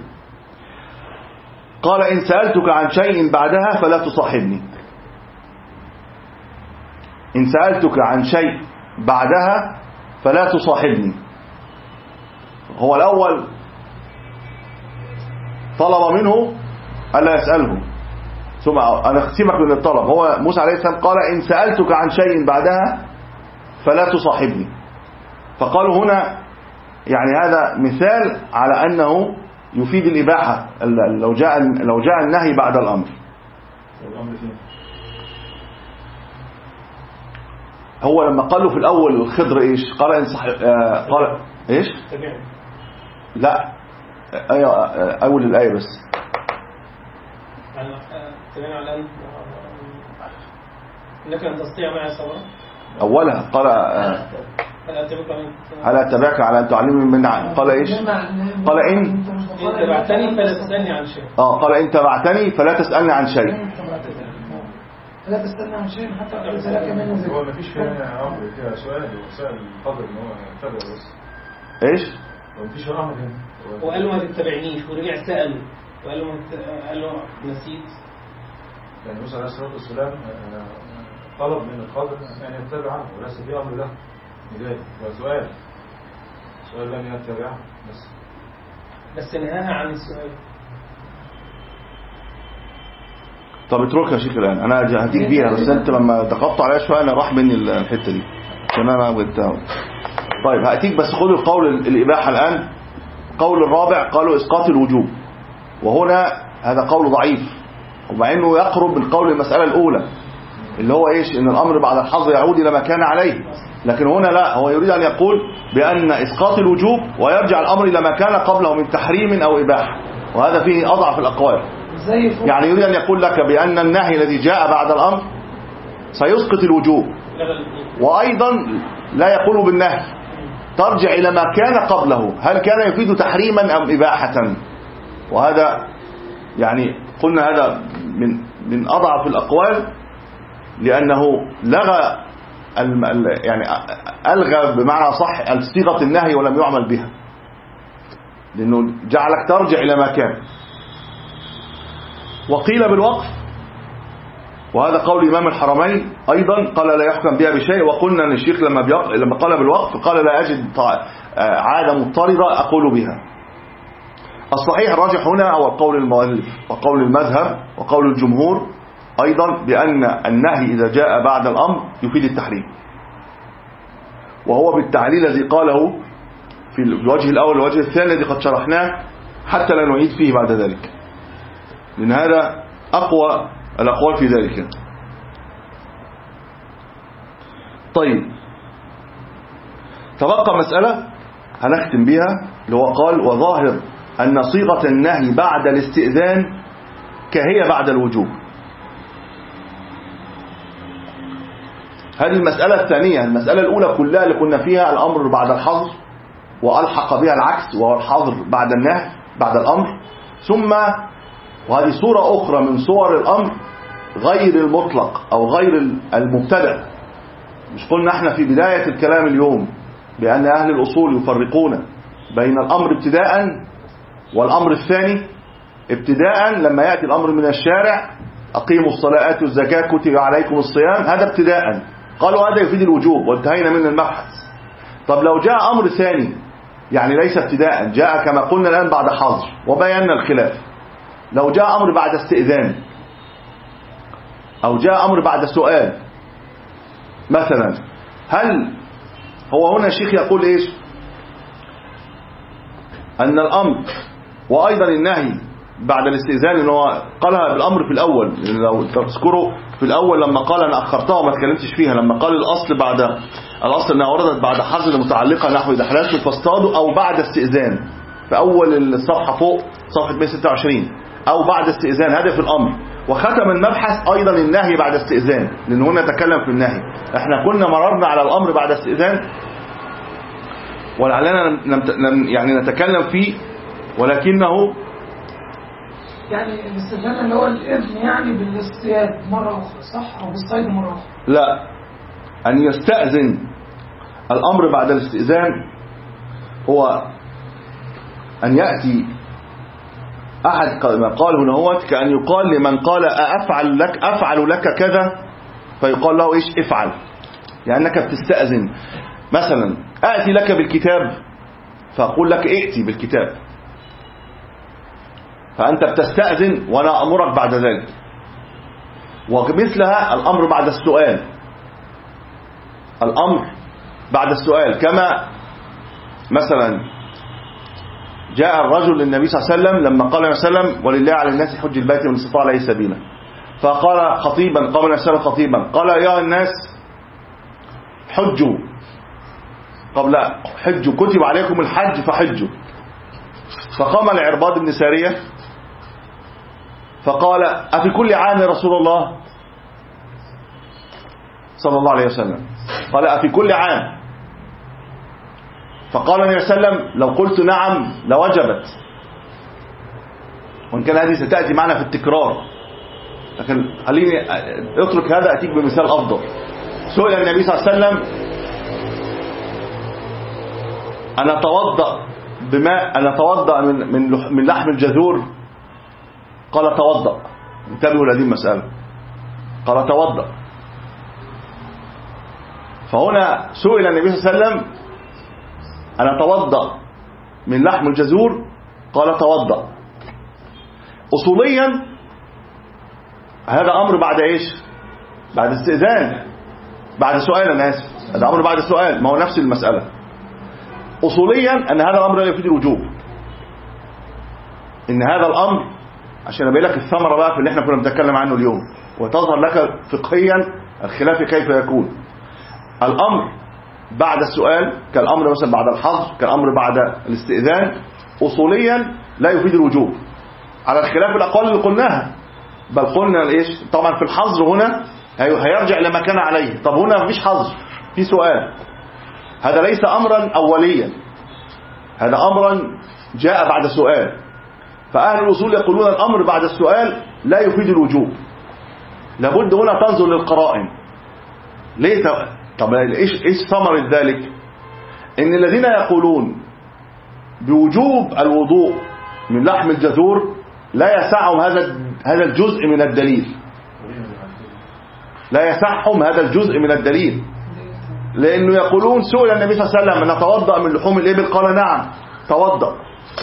قال إن سألتك عن شيء بعدها فلا تصاحبني. إن سألتك عن شيء بعدها فلا تصاحبني. هو الأول طلب منه ألا يسأله، ثم أنا اختمك من الطلب. هو موسى عليه السلام قال إن سألتك عن شيء بعدها فلا تصاحبني. فقالوا هنا يعني هذا مثال على أنه يفيد الإباحة لو جاء لو جاء النهي بعد الأمر. هو لما قالوا في الأول الخضر إيش قال إن صح... آه قال إيش لا أيوة أول الآية بس تبين على أن إنك لن تستطيع معي صبرا. أولها قال ألا أتبعك على أن تعلمني من قال إيش قال إن تبعتني فلا تسألني عن شيء. آه قال إن تبعتني فلا تسألني عن شيء. لا تستنى عن شيء حتى أقول لك منه ذكر. هو مفيش فيها أمر فيها سؤال وسأل القدر إن هو يتبع بس. إيش؟ هو مفيش أمر هنا. وقال له ما تتبعنيش ورجع سأله وقال له قال له نسيت. يعني موسى عليه الصلاة والسلام طلب من القدر أن يتبعه وليس في أمر له لذلك. وسؤال سؤال لم يتبعه بس. بس نهاها عن السؤال. طب اتركها يا شيخ الآن أنا هديك بيها، بس أنت لما ضغطت عليها شوية أنا راح مني الحتة دي عشان أنا قلتها. طيب هأتيك بس خذ القول الإباحة الآن. قول الرابع قالوا إسقاط الوجوب، وهنا هذا قول ضعيف، ومع أنه يقرب من قول المسألة الأولى اللي هو إيش إن الأمر بعد الحظر يعود إلى ما كان عليه، لكن هنا لا، هو يريد أن يقول بأن إسقاط الوجوب ويرجع الأمر إلى ما كان قبله من تحريم أو إباحة، وهذا فيه أضعف الأقوال. يعني يريد أن يقول لك بأن النهي الذي جاء بعد الأمر سيسقط الوجوب، وأيضا لا يقول بالنهي، ترجع إلى ما كان قبله هل كان يفيد تحريما أم إباحة، وهذا يعني قلنا هذا من من أضعف الأقوال، لأنه لغى يعني ألغى بمعنى صح صيغة النهي ولم يعمل بها، لأنه جعلك ترجع إلى ما كان. وقيل بالوقف، وهذا قول إمام الحرمين أيضا قال لا يحكم بها بشيء. وقلنا أن الشيخ لما لما قال بالوقف قال لا أجد عادة مضطردة أقول بها. الصحيح الراجح هنا هو قول المؤلف وقول المذهب وقول الجمهور أيضا بأن النهي إذا جاء بعد الأمر يفيد التحريم، وهو بالتعليل الذي قاله في الوجه الأول والوجه الثاني الذي قد شرحناه حتى لا نعيد فيه بعد ذلك، لأن هذا أقوى الأقوال في ذلك. طيب تبقى مسألة هنختم بها اللي هو قال وظاهر أن صيغة النهي بعد الاستئذان كهي بعد الوجوب. هذه المسألة الثانية. المسألة الأولى كلها اللي كنا فيها الأمر بعد الحظر، وألحق بها العكس وهو الحظر بعد النهي بعد الأمر. ثم وهذه صورة أخرى من صور الأمر غير المطلق أو غير المبتدأ. مش قلنا احنا في بداية الكلام اليوم بأن أهل الأصول يفرقون بين الأمر ابتداء والأمر الثاني. ابتداء لما يأتي الأمر من الشارع أقيموا الصلاة آتوا الزكاة كتب عليكم الصيام، هذا ابتداء، قالوا هذا يفيد الوجوب وانتهينا من المبحث. طب لو جاء أمر ثاني يعني ليس ابتداء، جاء كما قلنا الآن بعد حظر وبينا الخلاف. لو جاء أمر بعد استئذان أو جاء أمر بعد سؤال مثلا، هل هو هنا الشيخ يقول إيش؟ أن الأمر وأيضا النهي بعد الاستئذان، إنه قالها بالأمر في الأول. لو تذكروا في الأول لما قال أنا أخرتها وما تكلمتش فيها، لما قال الأصل بعد الأصل أنها وردت بعد حظر متعلقة نحو إذا حللتم فاصطادوا أو بعد استئذان، في أول الصفحة فوق صفحة مئة وستة وعشرين، أو بعد استئذان، هذا في الأمر. وختم المبحث أيضا النهي بعد استئذان، لأن هنا نتكلم في النهي. احنا كنا مررنا على الأمر بعد استئذان ولعلنا لم يعني نتكلم فيه، ولكنه يعني الاستئذان اللي هو الإذن يعني بالاصطياد مرة أخرى، صح؟ أو بالصيد مرة أخرى. لا، أن يستأذن الأمر بعد الاستئذان هو أن يأتي أحد ما قال هنا هو كأن يقال لمن قال أفعل لك أفعل لك كذا، فيقال له إيش؟ افعل، لأنك بتستأذن. مثلا أأتي لك بالكتاب فأقول لك ائتي بالكتاب، فأنت بتستأذن وأنا أمرك بعد ذلك. ومثلها الأمر بعد السؤال، الأمر بعد السؤال، كما مثلا جاء الرجل للنبي صلى الله عليه وسلم لما قال النبي صلى الله عليه وسلم ولله على الناس حج البيت من استطاع إليه سبيلا، فقال خطيبا، قال النبي صلى الله عليه وسلم خطيبا، قال يا الناس حجوا، قبل حجوا كتب عليكم الحج فحجوا. فقام العرباض بن سارية فقال أفي كل عام يا رسول الله صلى الله عليه وسلم؟ قال أفي كل عام. فقال النبي صلى الله عليه وسلم لو قلت نعم لوجبت، وإن كان هذه ستأتي معنا في التكرار، لكن خليني اترك هذا أتيك بمثال أفضل. سئل النبي صلى الله عليه وسلم أنا أتوضأ بماء أنا أتوضأ من من من لحم الجذور؟ قال توضأ. انتبهوا لهذه المسألة، قال توضأ. فهنا سئل النبي صلى الله عليه وسلم أنا أتوضأ من لحم الجذور؟ قال توضأ. أصوليا هذا أمر بعد إيش؟ بعد استئذان، بعد سؤال. أنا آسف، هذا أمر بعد السؤال، ما هو نفس المسألة. أصوليا أن هذا الأمر لا يفيد الوجوب، إن هذا الأمر عشان أبين لك الثمرة بقى في اللي احنا كنا بنتكلم عنه اليوم، وتظهر لك فقهيا الخلاف كيف يكون. الأمر بعد السؤال كالأمر مثلا بعد الحظر، كالأمر بعد الاستئذان، أصوليا لا يفيد الوجوب على الخلاف الأقوال اللي قلناها. بل قلنا إيش؟ طبعا في الحظر هنا هيرجع لما كان عليه. طب هنا مفيش حظر، في سؤال، هذا ليس أمرا أوليا، هذا أمرا جاء بعد سؤال. فأهل الأصول يقولون الأمر بعد السؤال لا يفيد الوجوب، لابد هنا تنظر للقرائن. ليه؟ طب إيش إيش ثمرة ذلك؟ إن الذين يقولون بوجوب الوضوء من لحم الجذور لا يسعهم هذا هذا الجزء من الدليل، لا يسعهم هذا الجزء من الدليل، لأنه يقولون سئل النبي صلى الله عليه وسلم أن نتوضأ من لحوم الإبل؟ قال نعم توضأ.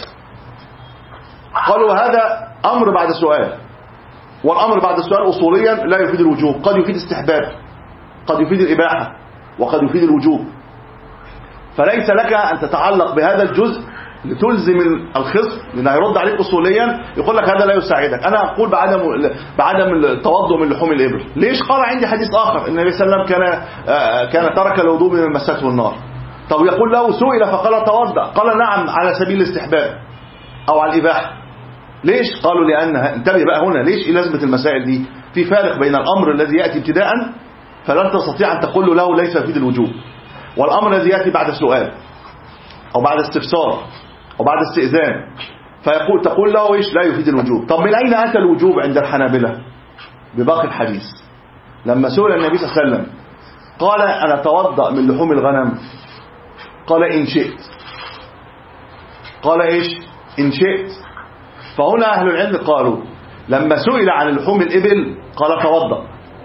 قالوا هذا أمر بعد سؤال، والأمر بعد السؤال أصوليا لا يفيد الوجوب، قد يفيد استحباب، قد يفيد الإباحة، وقد يفيد الوجوب. فليس لك أن تتعلق بهذا الجزء لتلزم الخصم، لأنه يرد عليك أصوليا يقول لك هذا لا يساعدك. أنا أقول بعدم بعدم التوضؤ من لحوم الإبل. ليش؟ قال عندي حديث آخر النبي صلى الله عليه وسلم كان كان ترك الوضوء من مسته النار. طب يقول له سئل فقال توضأ، قال نعم على سبيل الاستحباب أو على الإباحة. ليش؟ قالوا لأنها، انتبه بقى هنا ليش إيه لازمة المسائل دي. في فارق بين الأمر الذي يأتي ابتداء فلن تستطيع أن تقول له ليس يفيد الوجوب، والأمر الذي يأتي بعد سؤال أو بعد استفسار أو بعد استئذان فيقول تقول له إيش؟ لا يفيد الوجوب. طب من أين أتى الوجوب عند الحنابلة؟ بباقي الحديث. لما سئل النبي صلى الله عليه وسلم قال أنا أتوضأ من لحوم الغنم؟ قال إن شئت. قال إيش؟ إن شئت. فهنا أهل العلم قالوا لما سئل عن لحوم الإبل قال توضأ،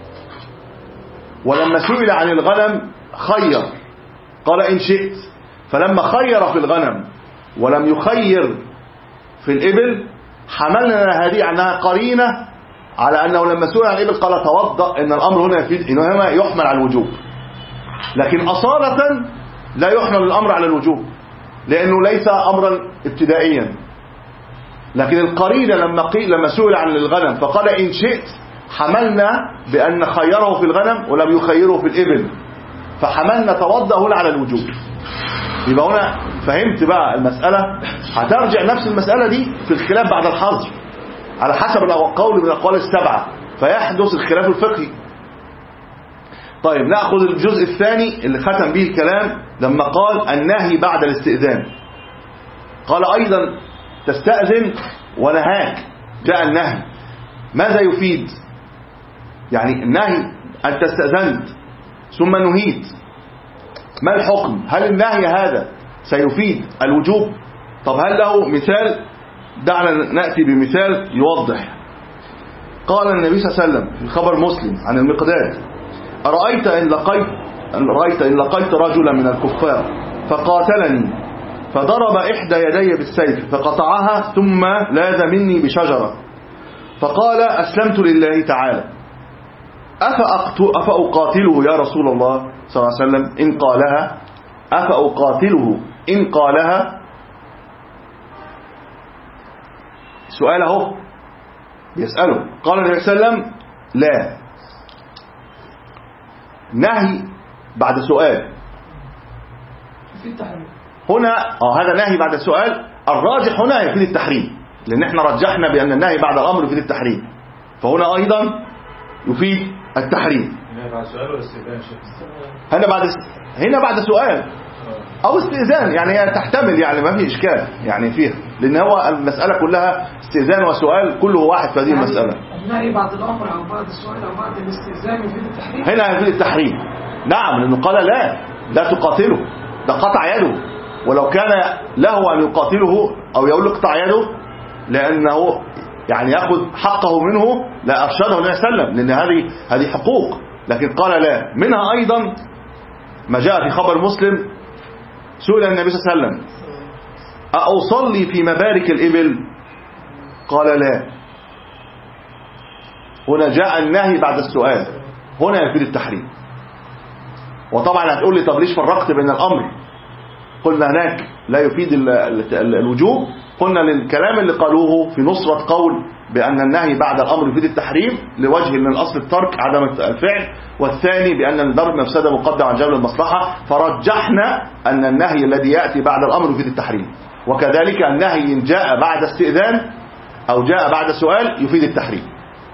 ولما سئل عن الغنم خير قال إن شئت. فلما خير في الغنم ولم يخير في الإبل حملنا هذه عنها قرينة على أنه لما سئل عن الإبل قال توضأ، إن الأمر هنا يفيد إنه يحمل على الوجوب، لكن أصالة لا يحمل الأمر على الوجوب لأنه ليس أمرا ابتدائيا. لكن القرينة لما قيل لما سئل عن الغنم فقال إن شئت حملنا بأن خيره في الغنم ولم يخيره في الإبل، فحملنا توضأ هنا على الوجوب. يبقى هنا فهمت بقى المسألة، هترجع نفس المسألة دي في الخلاف بعد الحظر على حسب القول من الأقوال السبعة، فيحدث الخلاف الفقهي. طيب نأخذ الجزء الثاني اللي ختم به الكلام لما قال النهي بعد الاستئذان. قال أيضا تستأذن ونهاك، جاء النهي ماذا يفيد؟ يعني النهي أنت استأذنت ثم نهيت، ما الحكم؟ هل النهي هذا سيفيد الوجوب؟ طب هل له مثال؟ دعنا نأتي بمثال يوضح. قال النبي صلى الله عليه وسلم في خبر مسلم عن المقداد: أرأيت إن لقيت رأيت إن لقيت رجلا من الكفار فقاتلني فضرب إحدى يدي بالسيف فقطعها ثم لاذ مني بشجرة فقال أسلمت لله تعالى، أفأقاتله يا رسول الله صلى الله عليه وسلم إن قالها؟ أفأقاتله إن قالها؟ سؤال اهو بيسأله. قال النبي صلى الله عليه وسلم لا. نهي بعد سؤال هنا، اه هذا نهي بعد السؤال. الراجح هنا يفيد التحريم، لأن احنا رجحنا بأن النهي بعد الأمر يفيد التحريم، فهنا أيضا يفيد التحريم. هنا بعد سؤال ولا استئذان؟ هنا بعد هنا بعد سؤال أو استئذان، يعني هي تحتمل، يعني ما في إشكال يعني فيها، لأن هو المسألة كلها استئذان وسؤال كله واحد في هذه المسألة. النهي بعد الأمر أو بعد السؤال أو بعد الاستئذان يفيد التحريم. هنا يفيد التحريم، نعم، لأنه قال لا لا تقاتله، ده قطع يده، ولو كان له أن يقاتله أو يقول له اقطع يده لأنه يعني يأخذ حقه منه لا أرشده النبي صلى الله عليه وسلم، لأن هذه هذه حقوق، لكن قال لا. منها أيضا ما جاء في خبر مسلم: سئل النبي صلى الله عليه وسلم أصلي في مبارك الإبل؟ قال لا. هنا جاء النهي بعد السؤال، هنا يفيد التحريم. وطبعا هتقول لي طب ليش فرقت بين الأمر؟ قلنا هناك لا يفيد الوجوب، قلنا للكلام اللي قالوه في نصرة قول بأن النهي بعد الأمر يفيد التحريم لوجه من الأصل الترك عدم الفعل، والثاني بأن الضرب مفسدة مقدم عن جلب المصلحة، فرجحنا أن النهي الذي يأتي بعد الأمر يفيد التحريم، وكذلك النهي إن جاء بعد استئذان أو جاء بعد سؤال يفيد التحريم.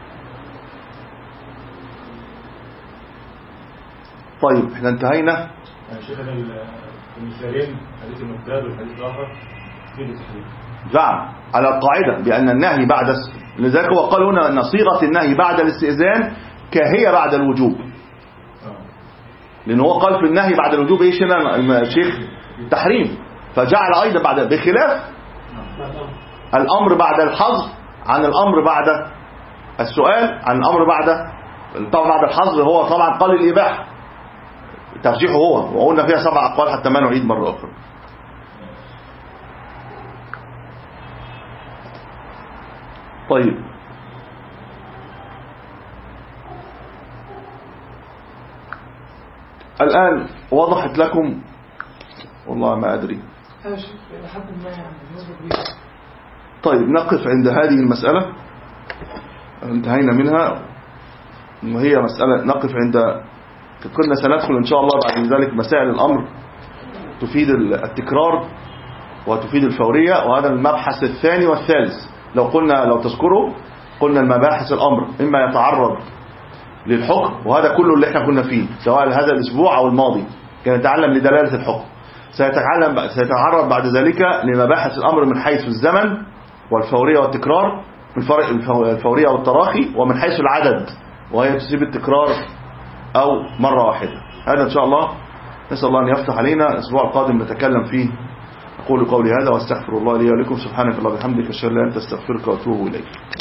طيب احنا انتهينا. يعني شيخنا المثالين حديث المقداد والحديث الآخر يفيد التحريم. نعم، على القاعدة بأن النهي بعد، لذلك هو قال هنا أن صيغة النهي بعد الاستئذان كهي بعد الوجوب، لأنه هو قال في النهي بعد الوجوب ايش هنا شيخ؟ تحريم، فجعل أيضا بعد، بخلاف الأمر بعد الحظر عن الأمر بعد السؤال عن الأمر بعد، طبعا بعد الحظر هو طبعا قال الإباحة ترجيحه هو، وقلنا فيها سبع أقوال حتى ما نعيد مرة أخرى. طيب الآن وضحت لكم، والله ما أدري. طيب نقف عند هذه المسألة، انتهينا منها، وهي مسألة نقف عند، قلنا سندخل إن شاء الله بعد ذلك مسائل الأمر تفيد التكرار وتفيد الفورية، وهذا المبحث الثاني والثالث. لو قلنا لو تذكروا قلنا المباحث الأمر إما يتعرض للحكم، وهذا كله اللي احنا كنا فيه سواء هذا الأسبوع أو الماضي كان يتعلم لدلالة الحكم، سيتعلم سيتعرض بعد ذلك لمباحث الأمر من حيث الزمن والفورية والتكرار، من فرق الفورية والتراخي، ومن حيث العدد وهي تصيب التكرار أو مرة واحدة. هذا إن شاء الله نسأل الله أن يفتح علينا. الأسبوع القادم نتكلم فيه. أقول قولي هذا واستغفر الله لي ولكم. سبحانك اللهم وبحمدك أشهد أن لا إله إلا أنت أستغفرك وأتوب إليك.